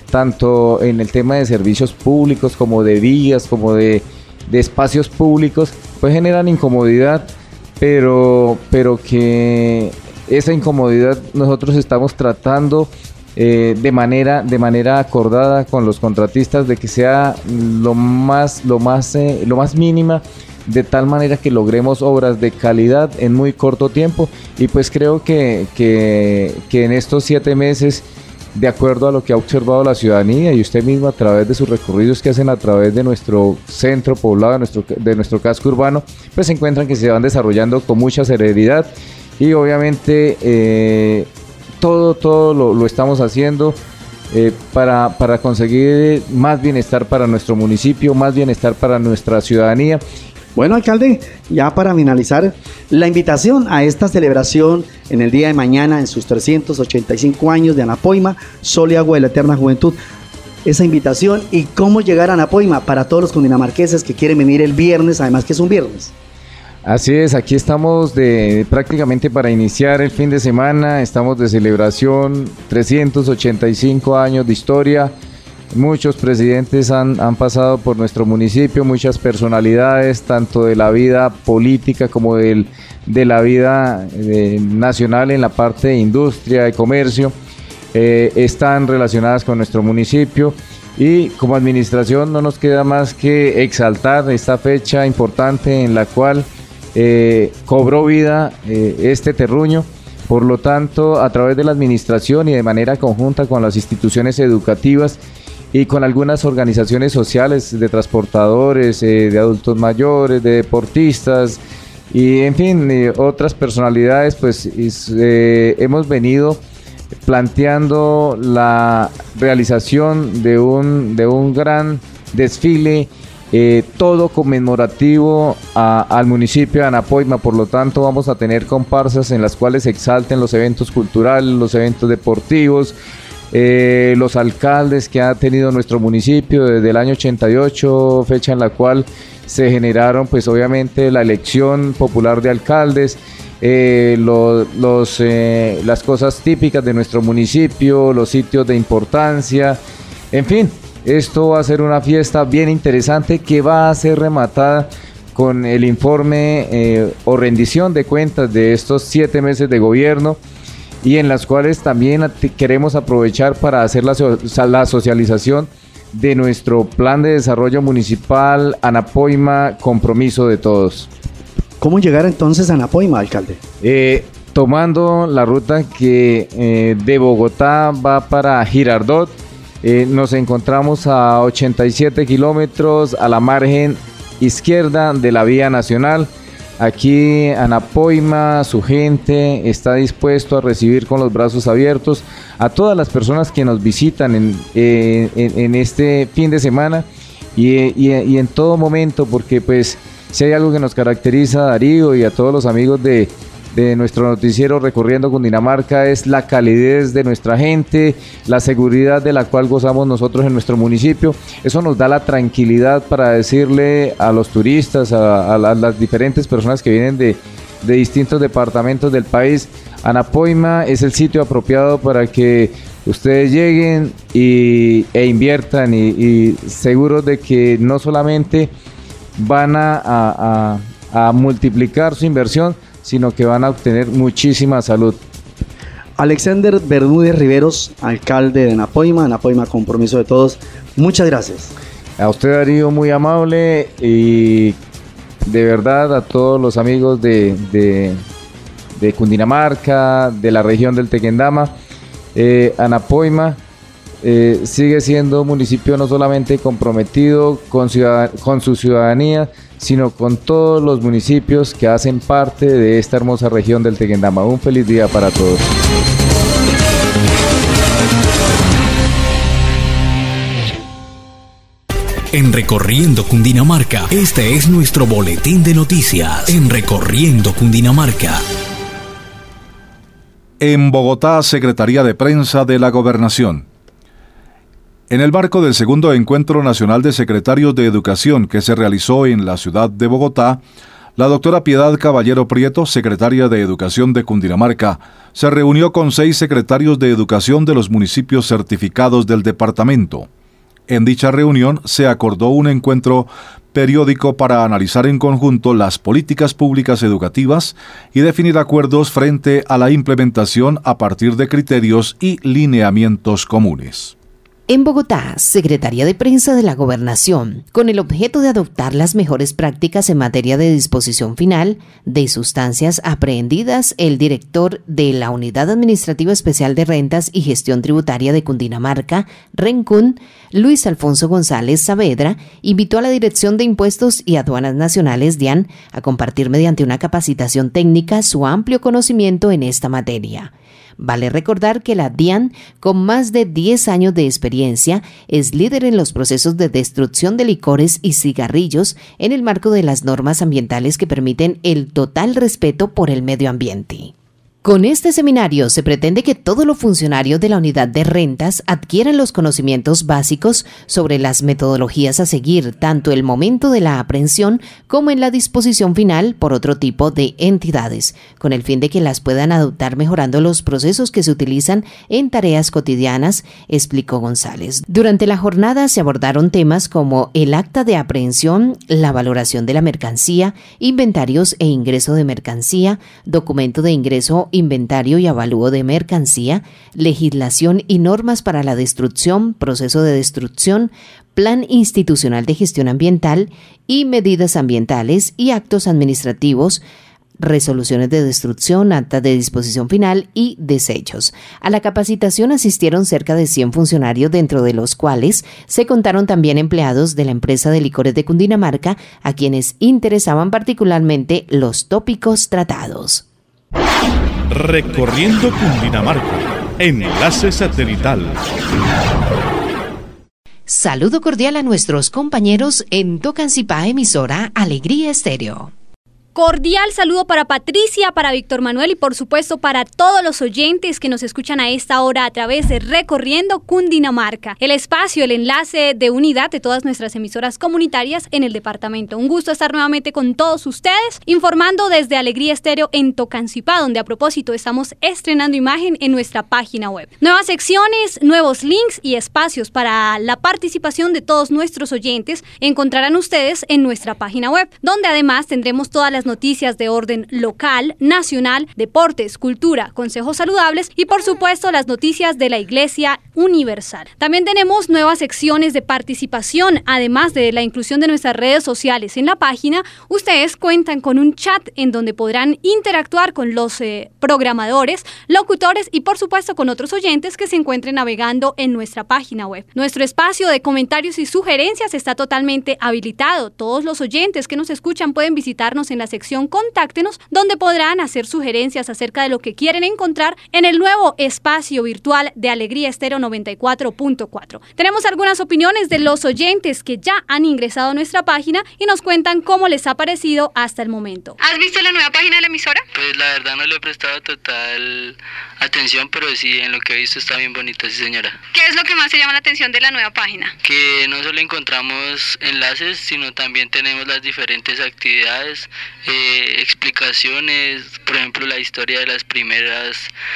tanto en el tema de servicios públicos como de vías, como de, de espacios públicos, pues generan incomodidad, pero, pero que esa incomodidad nosotros estamos tratando eh, de manera de manera acordada con los contratistas de que sea lo más lo más eh, lo más mínima, de tal manera que logremos obras de calidad en muy corto tiempo. Y pues creo que, que, que en estos siete meses, de acuerdo a lo que ha observado la ciudadanía y usted mismo a través de sus recorridos que hacen a través de nuestro centro poblado, de nuestro, de nuestro casco urbano, pues se encuentran que se van desarrollando con mucha celeridad y obviamente eh, todo, todo lo, lo estamos haciendo eh, para, para conseguir más bienestar para nuestro municipio, más bienestar para nuestra ciudadanía. Bueno, alcalde, ya para finalizar, la invitación a esta celebración en el día de mañana, en sus trescientos ochenta y cinco años de Anapoima, Sol y Agua de la Eterna Juventud. Esa invitación y cómo llegar a Anapoima para todos los cundinamarqueses que quieren venir el viernes, además que es un viernes. Así es, aquí estamos de prácticamente para iniciar el fin de semana, estamos de celebración, trescientos ochenta y cinco años de historia. Muchos presidentes han, han pasado por nuestro municipio, muchas personalidades, tanto de la vida política como del, de la vida eh, nacional en la parte de industria, de comercio, eh, están relacionadas con nuestro municipio. Y como administración no nos queda más que exaltar esta fecha importante en la cual eh, cobró vida eh, este terruño. Por lo tanto, a través de la administración y de manera conjunta con las instituciones educativas y con algunas organizaciones sociales de transportadores, eh, de adultos mayores, de deportistas y en fin, eh, otras personalidades, pues eh, hemos venido planteando la realización de un, de un gran desfile, eh, todo conmemorativo a, al municipio de Anapoima. Por lo tanto, vamos a tener comparsas en las cuales se exalten los eventos culturales, los eventos deportivos, Eh, los alcaldes que ha tenido nuestro municipio desde el año ochenta y ocho, fecha en la cual se generaron pues obviamente la elección popular de alcaldes, eh, lo, los, eh, las cosas típicas de nuestro municipio, los sitios de importancia, en fin, esto va a ser una fiesta bien interesante que va a ser rematada con el informe eh, o rendición de cuentas de estos siete meses de gobierno, y en las cuales también queremos aprovechar para hacer la, so la socialización de nuestro plan de desarrollo municipal Anapoima, compromiso de todos. ¿Cómo llegar entonces a Anapoima, alcalde? Eh, tomando la ruta que eh, de Bogotá va para Girardot, eh, nos encontramos a ochenta y siete kilómetros a la margen izquierda de la vía nacional. Aquí Anapoima, su gente está dispuesto a recibir con los brazos abiertos a todas las personas que nos visitan en, eh, en, en este fin de semana y, y, y en todo momento, porque pues si hay algo que nos caracteriza a Darío y a todos los amigos de, de nuestro noticiero Recorriendo Cundinamarca es la calidez de nuestra gente, la seguridad de la cual gozamos nosotros en nuestro municipio. Eso nos da la tranquilidad para decirle a los turistas, a, a, a las diferentes personas que vienen de, de distintos departamentos del país, Anapoima es el sitio apropiado para que ustedes lleguen y, e inviertan y, y seguros de que no solamente van a, a, a, a multiplicar su inversión, sino que van a obtener muchísima salud. Alexander Bermúdez Riveros, alcalde de Anapoima, Anapoima compromiso de todos, muchas gracias. A usted, Darío, muy amable, y de verdad a todos los amigos de, de, de Cundinamarca, de la región del Tequendama, eh, Anapoima eh, sigue siendo un municipio no solamente comprometido con, ciudad, con su ciudadanía, sino con todos los municipios que hacen parte de esta hermosa región del Tequendama. Un feliz día para todos. En Recorriendo Cundinamarca, este es nuestro boletín de noticias. En Recorriendo Cundinamarca. En Bogotá, Secretaría de Prensa de la Gobernación. En el marco del segundo Encuentro Nacional de Secretarios de Educación que se realizó en la ciudad de Bogotá, la doctora Piedad Caballero Prieto, secretaria de Educación de Cundinamarca, se reunió con seis secretarios de Educación de los municipios certificados del departamento. En dicha reunión se acordó un encuentro periódico para analizar en conjunto las políticas públicas educativas y definir acuerdos frente a la implementación a partir de criterios y lineamientos comunes. En Bogotá, Secretaría de Prensa de la Gobernación, con el objeto de adoptar las mejores prácticas en materia de disposición final de sustancias aprehendidas, el director de la Unidad Administrativa Especial de Rentas y Gestión Tributaria de Cundinamarca, RENCUN, Luis Alfonso González Saavedra, invitó a la Dirección de Impuestos y Aduanas Nacionales, DIAN, a compartir mediante una capacitación técnica su amplio conocimiento en esta materia. Vale recordar que la DIAN, con más de diez años de experiencia, es líder en los procesos de destrucción de licores y cigarrillos en el marco de las normas ambientales que permiten el total respeto por el medio ambiente. Con este seminario se pretende que todos los funcionarios de la unidad de rentas adquieran los conocimientos básicos sobre las metodologías a seguir, tanto el momento de la aprehensión como en la disposición final por otro tipo de entidades, con el fin de que las puedan adoptar mejorando los procesos que se utilizan en tareas cotidianas, explicó González. Durante la jornada se abordaron temas como el acta de aprehensión, la valoración de la mercancía, inventarios e ingreso de mercancía, documento de ingreso, inventario y avalúo de mercancía, legislación y normas para la destrucción, proceso de destrucción, plan institucional de gestión ambiental y medidas ambientales y actos administrativos, resoluciones de destrucción, actas de disposición final y desechos. A la capacitación asistieron cerca de cien funcionarios, dentro de los cuales se contaron también empleados de la empresa de licores de Cundinamarca, a quienes interesaban particularmente los tópicos tratados. Recorriendo Cundinamarca, enlace satelital. Saludo cordial a nuestros compañeros en Tocancipá, emisora Alegría Estéreo. Cordial saludo para Patricia, para Víctor Manuel y por supuesto para todos los oyentes que nos escuchan a esta hora a través de Recorriendo Cundinamarca, el espacio, el enlace de unidad de todas nuestras emisoras comunitarias en el departamento. Un gusto estar nuevamente con todos ustedes, informando desde Alegría Estéreo en Tocancipá, donde a propósito estamos estrenando imagen en nuestra página web. Nuevas secciones, nuevos links y espacios para la participación de todos nuestros oyentes encontrarán ustedes en nuestra página web, donde además tendremos todas las noticias de orden local, nacional, deportes, cultura, consejos saludables y por supuesto las noticias de la Iglesia Universal. También tenemos nuevas secciones de participación, además de la inclusión de nuestras redes sociales en la página. Ustedes cuentan con un chat en donde podrán interactuar con los eh, programadores, locutores y por supuesto con otros oyentes que se encuentren navegando en nuestra página web. Nuestro espacio de comentarios y sugerencias está totalmente habilitado. Todos los oyentes que nos escuchan pueden visitarnos en la sección Contáctenos, donde podrán hacer sugerencias acerca de lo que quieren encontrar en el nuevo espacio virtual de Alegría Estéreo noventa y cuatro punto cuatro. Tenemos algunas opiniones de los oyentes que ya han ingresado a nuestra página y nos cuentan cómo les ha parecido hasta el momento. ¿Has visto la nueva página de la emisora? Pues la verdad no le he prestado total atención, pero sí, en lo que he visto está bien bonita, sí señora. ¿Qué es lo que más te llama la atención de la nueva página? Que no solo encontramos enlaces, sino también tenemos las diferentes actividades, eh, explicaciones, por ejemplo la historia de las primeras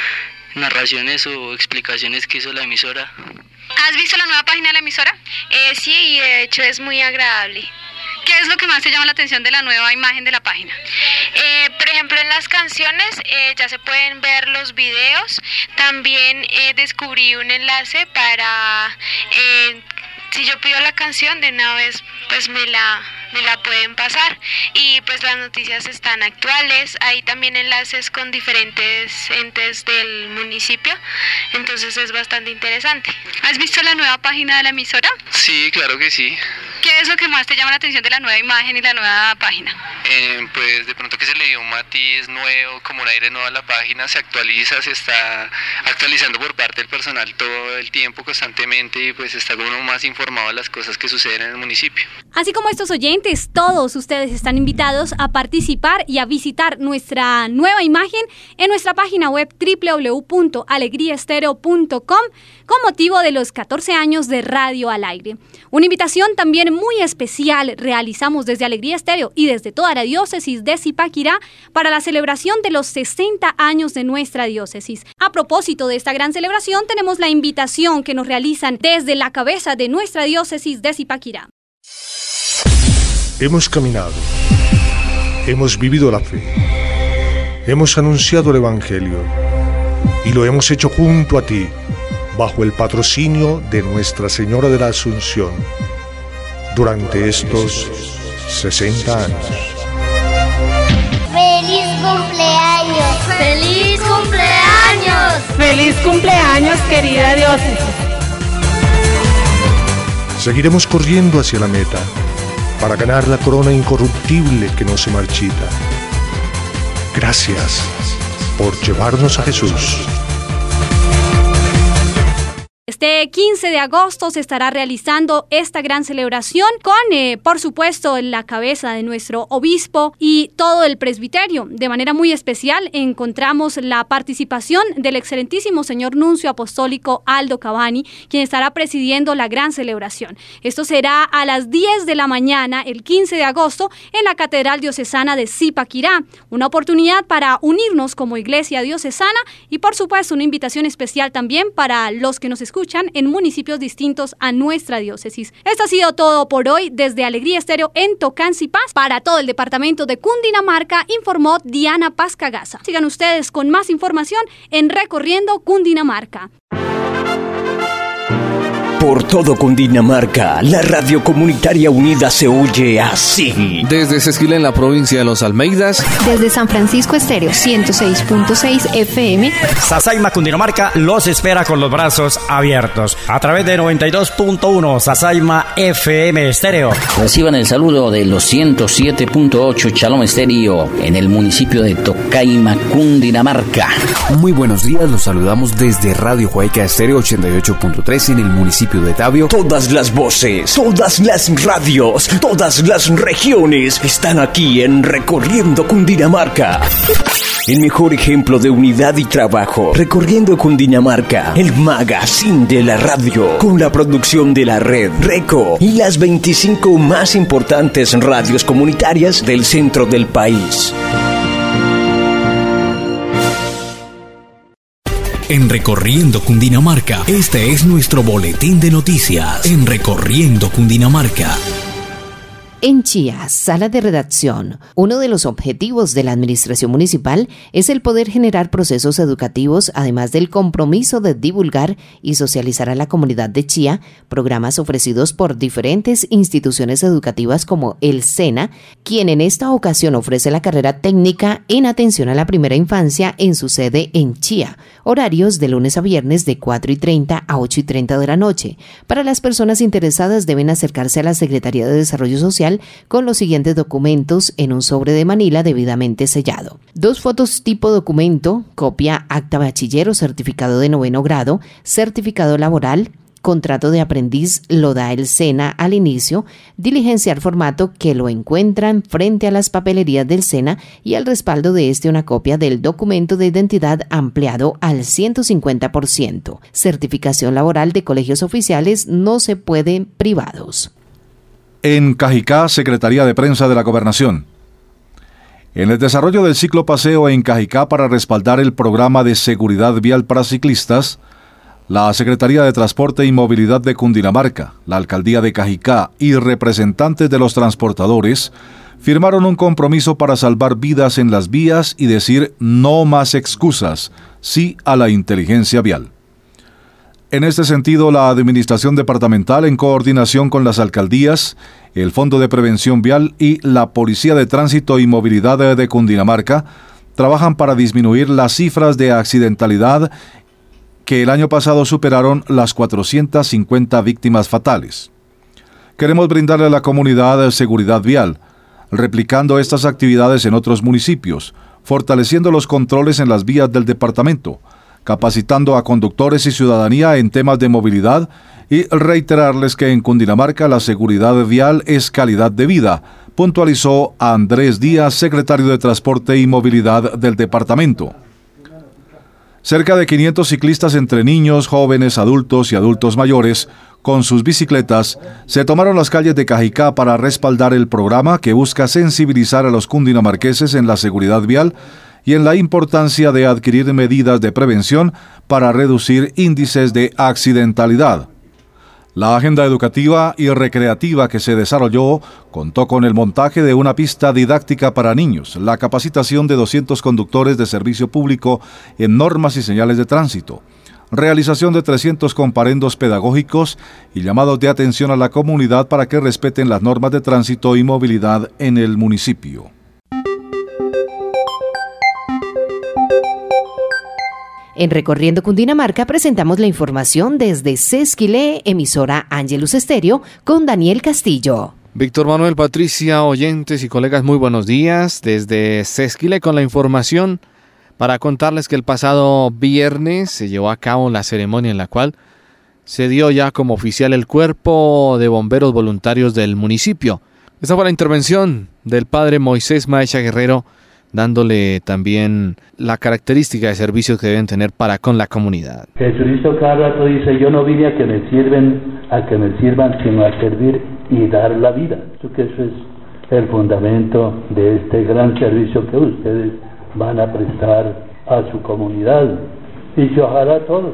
narraciones o explicaciones que hizo la emisora. ¿Has visto la nueva página de la emisora? Eh, sí, y de hecho es muy agradable. ¿Qué es lo que más te llama la atención de la nueva imagen de la página? Eh, por ejemplo, en las canciones eh, ya se pueden ver los videos. También eh, descubrí un enlace para, eh, si yo pido la canción de una vez, pues me la... me la pueden pasar y pues las noticias están actuales. Hay también enlaces con diferentes entes del municipio, entonces es bastante interesante. ¿Has visto la nueva página de la emisora? Sí, claro que sí. ¿Qué es lo que más te llama la atención de la nueva imagen y la nueva página? Eh, pues de pronto que se le dio un matiz nuevo, como un aire nuevo a la página, se actualiza, se está actualizando por parte del personal todo el tiempo constantemente y pues está uno más informado de las cosas que suceden en el municipio. Así como estos oyentes, todos ustedes están invitados a participar y a visitar nuestra nueva imagen en nuestra página web doble u doble u doble u punto alegría estéreo punto com con motivo de los catorce años de Radio al Aire. Una invitación también muy especial realizamos desde Alegría Estéreo y desde toda la diócesis de Zipaquirá para la celebración de los sesenta años de nuestra diócesis. A propósito de esta gran celebración, tenemos la invitación que nos realizan desde la cabeza de nuestra diócesis de Zipaquirá. Hemos caminado, hemos vivido la fe, hemos anunciado el Evangelio y lo hemos hecho junto a ti, bajo el patrocinio de Nuestra Señora de la Asunción, durante estos sesenta años. ¡Feliz cumpleaños! ¡Feliz cumpleaños! ¡Feliz cumpleaños, querida diócesis! Seguiremos corriendo hacia la meta para ganar la corona incorruptible que no se marchita. Gracias por llevarnos a Jesús. Este quince de agosto se estará realizando esta gran celebración con, eh, por supuesto, la cabeza de nuestro obispo y todo el presbiterio. De manera muy especial encontramos la participación del excelentísimo señor nuncio apostólico Aldo Cavani, quien estará presidiendo la gran celebración. Esto será a las diez de la mañana, el quince de agosto, en la Catedral Diocesana de Zipaquirá. Una oportunidad para unirnos como iglesia diocesana y, por supuesto, una invitación especial también para los que nos escuchan en municipios distintos a nuestra diócesis. Esto ha sido todo por hoy desde Alegría Estéreo en Tocancipaz. Para todo el departamento de Cundinamarca, informó Diana Paz Cagaza. Sigan ustedes con más información en Recorriendo Cundinamarca. Por todo Cundinamarca, la radio comunitaria unida se oye así. Desde Sesquilé en la provincia de Los Almeidas. Desde San Francisco Estéreo ciento seis punto seis F M. Sasaima Cundinamarca los espera con los brazos abiertos. A través de noventa y dos punto uno Sasaima F M Estéreo. Reciban el saludo de los ciento siete punto ocho Shalom Estéreo en el municipio de Tocaima, Cundinamarca. Muy buenos días, los saludamos desde Radio Huayca Estéreo ochenta y ocho punto tres en el municipio de Tabio. Todas las voces, todas las radios, todas las regiones están aquí en Recorriendo Cundinamarca. El mejor ejemplo de unidad y trabajo. Recorriendo Cundinamarca, el magazine de la radio, con la producción de la red Reco y las veinticinco más importantes radios comunitarias del centro del país. En Recorriendo Cundinamarca, este es nuestro boletín de noticias. En Recorriendo Cundinamarca. En Chía, sala de redacción. Uno de los objetivos de la administración municipal es el poder generar procesos educativos, además del compromiso de divulgar y socializar a la comunidad de Chía, programas ofrecidos por diferentes instituciones educativas como el SENA, quien en esta ocasión ofrece la carrera técnica en atención a la primera infancia en su sede en Chía. Horarios de lunes a viernes de cuatro y treinta a ocho y treinta de la noche. Para las personas interesadas deben acercarse a la Secretaría de Desarrollo Social con los siguientes documentos en un sobre de Manila debidamente sellado. Dos fotos tipo documento, copia acta bachiller o certificado de noveno grado, certificado laboral, contrato de aprendiz lo da el SENA al inicio, diligenciar formato que lo encuentran frente a las papelerías del SENA y al respaldo de este una copia del documento de identidad ampliado al ciento cincuenta por ciento. Certificación laboral de colegios oficiales no se pueden privados. En Cajicá, Secretaría de Prensa de la Gobernación. En el desarrollo del ciclo paseo en Cajicá para respaldar el programa de seguridad vial para ciclistas, la Secretaría de Transporte y Movilidad de Cundinamarca, la Alcaldía de Cajicá y representantes de los transportadores firmaron un compromiso para salvar vidas en las vías y decir no más excusas, sí a la inteligencia vial. En este sentido, la Administración Departamental, en coordinación con las alcaldías, el Fondo de Prevención Vial y la Policía de Tránsito y Movilidad de Cundinamarca, trabajan para disminuir las cifras de accidentalidad que el año pasado superaron las cuatrocientas cincuenta víctimas fatales. Queremos brindarle a la comunidad seguridad vial, replicando estas actividades en otros municipios, fortaleciendo los controles en las vías del departamento, capacitando a conductores y ciudadanía en temas de movilidad y reiterarles que en Cundinamarca la seguridad vial es calidad de vida, puntualizó Andrés Díaz, secretario de Transporte y Movilidad del departamento. Cerca de quinientos ciclistas entre niños, jóvenes, adultos y adultos mayores, con sus bicicletas, se tomaron las calles de Cajicá para respaldar el programa que busca sensibilizar a los cundinamarqueses en la seguridad vial y en la importancia de adquirir medidas de prevención para reducir índices de accidentalidad. La agenda educativa y recreativa que se desarrolló contó con el montaje de una pista didáctica para niños, la capacitación de doscientos conductores de servicio público en normas y señales de tránsito, realización de trescientos comparendos pedagógicos y llamados de atención a la comunidad para que respeten las normas de tránsito y movilidad en el municipio. En Recorriendo Cundinamarca presentamos la información desde Sesquilé, emisora Ángelus Estéreo, con Daniel Castillo. Víctor Manuel, Patricia, oyentes y colegas, muy buenos días. Desde Sesquilé con la información para contarles que el pasado viernes se llevó a cabo la ceremonia en la cual se dio ya como oficial el Cuerpo de Bomberos Voluntarios del municipio. Esta fue la intervención del padre Moisés Maecha Guerrero, dándole también la característica de servicios que deben tener para con la comunidad. Jesucristo cada rato dice, yo no vine a que me sirven, a que me sirvan, sino a servir y dar la vida. Creo que eso es el fundamento de este gran servicio que ustedes van a prestar a su comunidad. Y que ojalá todos,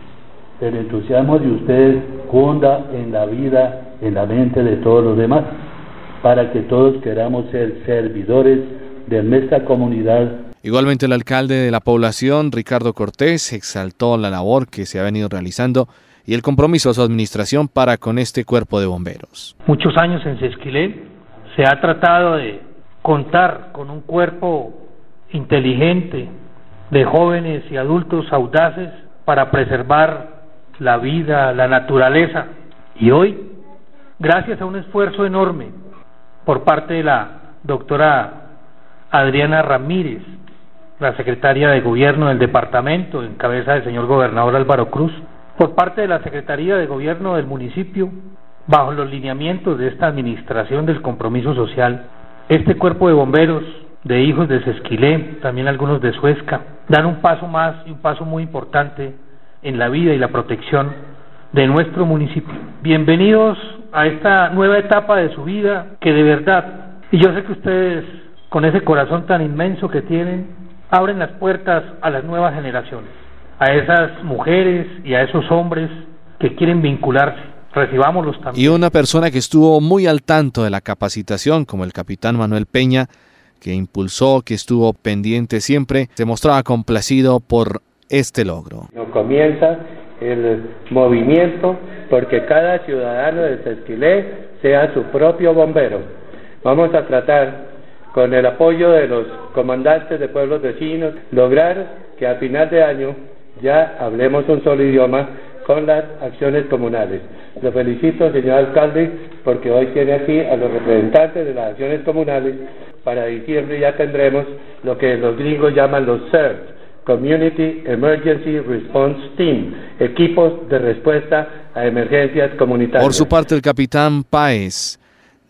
el entusiasmo de ustedes cunda en la vida, en la mente de todos los demás, para que todos queramos ser servidores de nuestra comunidad. Igualmente el alcalde de la población, Ricardo Cortés, exaltó la labor que se ha venido realizando y el compromiso de su administración para con este cuerpo de bomberos. Muchos años en Sesquilé se ha tratado de contar con un cuerpo inteligente de jóvenes y adultos audaces para preservar la vida, la naturaleza. Y hoy, gracias a un esfuerzo enorme por parte de la doctora Adriana Ramírez, la secretaria de Gobierno del departamento, en cabeza del señor gobernador Álvaro Cruz, por parte de la Secretaría de Gobierno del municipio, bajo los lineamientos de esta administración del compromiso social, este cuerpo de bomberos de hijos de Sesquilé, también algunos de Suezca, dan un paso más y un paso muy importante en la vida y la protección de nuestro municipio. Bienvenidos a esta nueva etapa de su vida que de verdad, y yo sé que ustedes con ese corazón tan inmenso que tienen, abren las puertas a las nuevas generaciones, a esas mujeres y a esos hombres que quieren vincularse. Recibámoslos también. Y una persona que estuvo muy al tanto de la capacitación, como el capitán Manuel Peña, que impulsó, que estuvo pendiente siempre, se mostraba complacido por este logro. No comienza el movimiento porque cada ciudadano de Sesquilé sea su propio bombero. Vamos a tratar, con el apoyo de los comandantes de pueblos vecinos, lograr que a final de año ya hablemos un solo idioma con las acciones comunales. Lo felicito, señor alcalde, porque hoy tiene aquí a los representantes de las acciones comunales. Para diciembre ya tendremos lo que los gringos llaman los C E R T, Community Emergency Response Team, equipos de respuesta a emergencias comunitarias. Por su parte, el capitán Páez,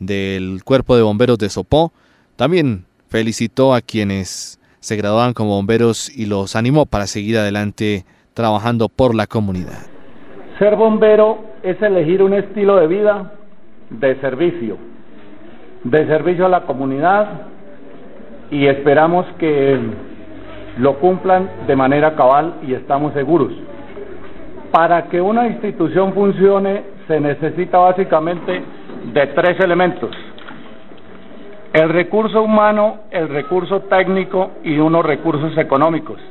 del Cuerpo de Bomberos de Sopó, también felicitó a quienes se graduaban como bomberos y los animó para seguir adelante trabajando por la comunidad. Ser bombero es elegir un estilo de vida de servicio, de servicio a la comunidad, y esperamos que lo cumplan de manera cabal y estamos seguros. Para que una institución funcione se necesita básicamente de tres elementos: el recurso humano, el recurso técnico y unos recursos económicos.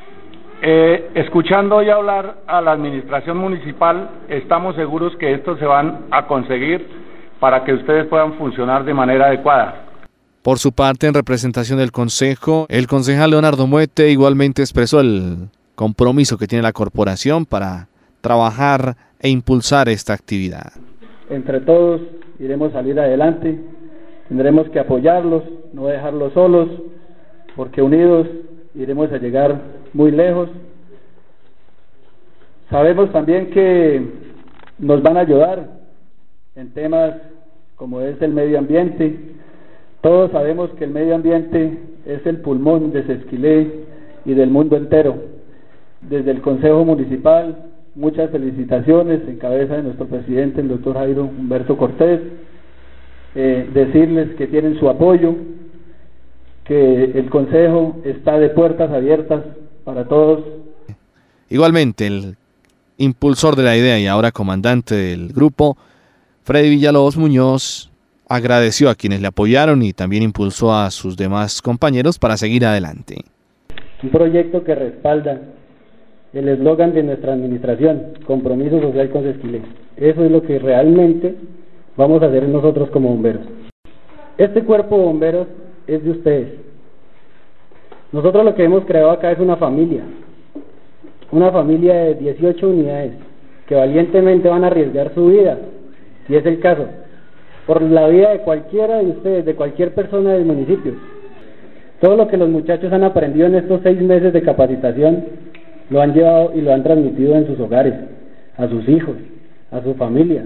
Eh, escuchando hoy hablar a la administración municipal, estamos seguros que estos se van a conseguir para que ustedes puedan funcionar de manera adecuada. Por su parte, en representación del Consejo, el concejal Leonardo Muete igualmente expresó el compromiso que tiene la corporación para trabajar e impulsar esta actividad. Entre todos iremos a salir adelante, tendremos que apoyarlos, no dejarlos solos, porque unidos iremos a llegar muy lejos. Sabemos también que nos van a ayudar en temas como es el medio ambiente. Todos sabemos que el medio ambiente es el pulmón de Sesquilé y del mundo entero. Desde el Consejo Municipal, muchas felicitaciones en cabeza de nuestro presidente, el doctor Jairo Humberto Cortés. Eh, decirles que tienen su apoyo, que el Consejo está de puertas abiertas para todos. Igualmente, el impulsor de la idea y ahora comandante del grupo, Freddy Villalobos Muñoz, agradeció a quienes le apoyaron y también impulsó a sus demás compañeros para seguir adelante. Un proyecto que respalda el eslogan de nuestra administración, compromiso social con Sesquilé. Eso es lo que realmente vamos a hacer nosotros como bomberos. Este cuerpo de bomberos es de ustedes. Nosotros lo que hemos creado acá es una familia, una familia de dieciocho unidades que valientemente van a arriesgar su vida, si es el caso, por la vida de cualquiera de ustedes, de cualquier persona del municipio. Todo lo que los muchachos han aprendido en estos seis meses de capacitación lo han llevado y lo han transmitido en sus hogares, a sus hijos, a su familia.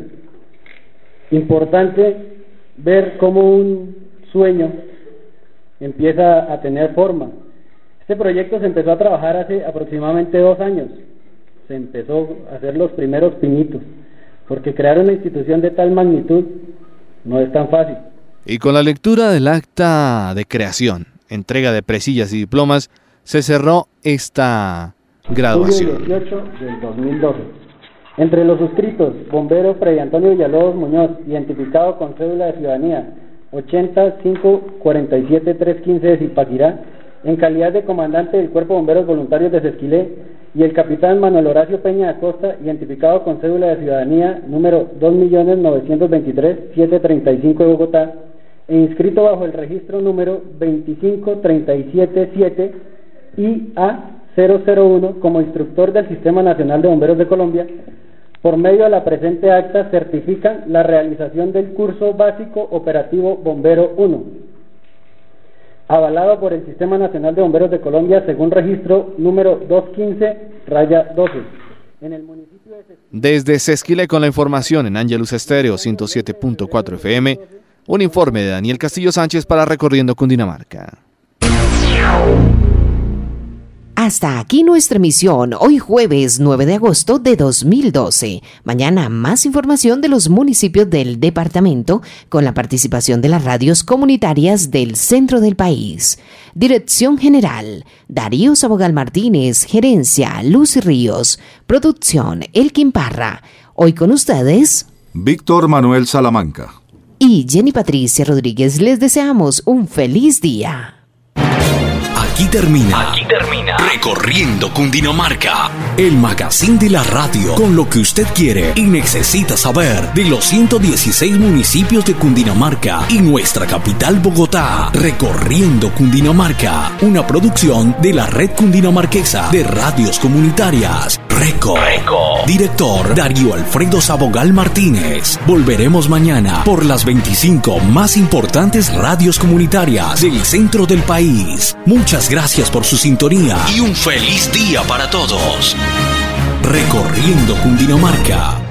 Importante ver cómo un sueño empieza a tener forma. Este proyecto se empezó a trabajar hace aproximadamente dos años. Se empezó a hacer los primeros pinitos, porque crear una institución de tal magnitud no es tan fácil. Y con la lectura del acta de creación, entrega de presillas y diplomas, se cerró esta graduación. julio dieciocho del dos mil doce. Entre los suscritos, bombero Freddy Antonio Villalobos Muñoz, identificado con cédula de ciudadanía ochenta cinco cuarenta y siete tres quince de Zipaquirá, en calidad de comandante del Cuerpo de Bomberos Voluntarios de Sesquilé, y el capitán Manuel Horacio Peña Acosta, identificado con cédula de ciudadanía número dos millones novecientos veintitrés mil setecientos treinta y cinco de Bogotá, e inscrito bajo el registro número veinticinco treinta y siete siete I A cero cero uno como instructor del Sistema Nacional de Bomberos de Colombia, por medio de la presente acta certifican la realización del curso básico operativo Bombero uno, avalado por el Sistema Nacional de Bomberos de Colombia según registro número doscientos quince doce. En el municipio de Sesquilé. Desde Sesquilé con la información en Ángelus Estéreo ciento siete punto cuatro F M, un informe de Daniel Castillo Sánchez para Recorriendo Cundinamarca. Hasta aquí nuestra emisión, hoy jueves nueve de agosto de dos mil doce. Mañana más información de los municipios del departamento con la participación de las radios comunitarias del centro del país. Dirección General, Darío Sabogal Martínez. Gerencia, Lucy Ríos. Producción, Elkin Parra. Hoy con ustedes, Víctor Manuel Salamanca y Jenny Patricia Rodríguez. Les deseamos un feliz día. Aquí termina, Aquí termina Recorriendo Cundinamarca, el magazine de la radio con lo que usted quiere y necesita saber de los ciento dieciséis municipios de Cundinamarca y nuestra capital Bogotá. Recorriendo Cundinamarca, una producción de la Red Cundinamarquesa de Radios Comunitarias. Reco. Reco. Director Darío Alfredo Sabogal Martínez. Volveremos mañana por las veinticinco más importantes radios comunitarias del centro del país. Muchas gracias por su sintonía y un feliz día para todos. Recorriendo Cundinamarca.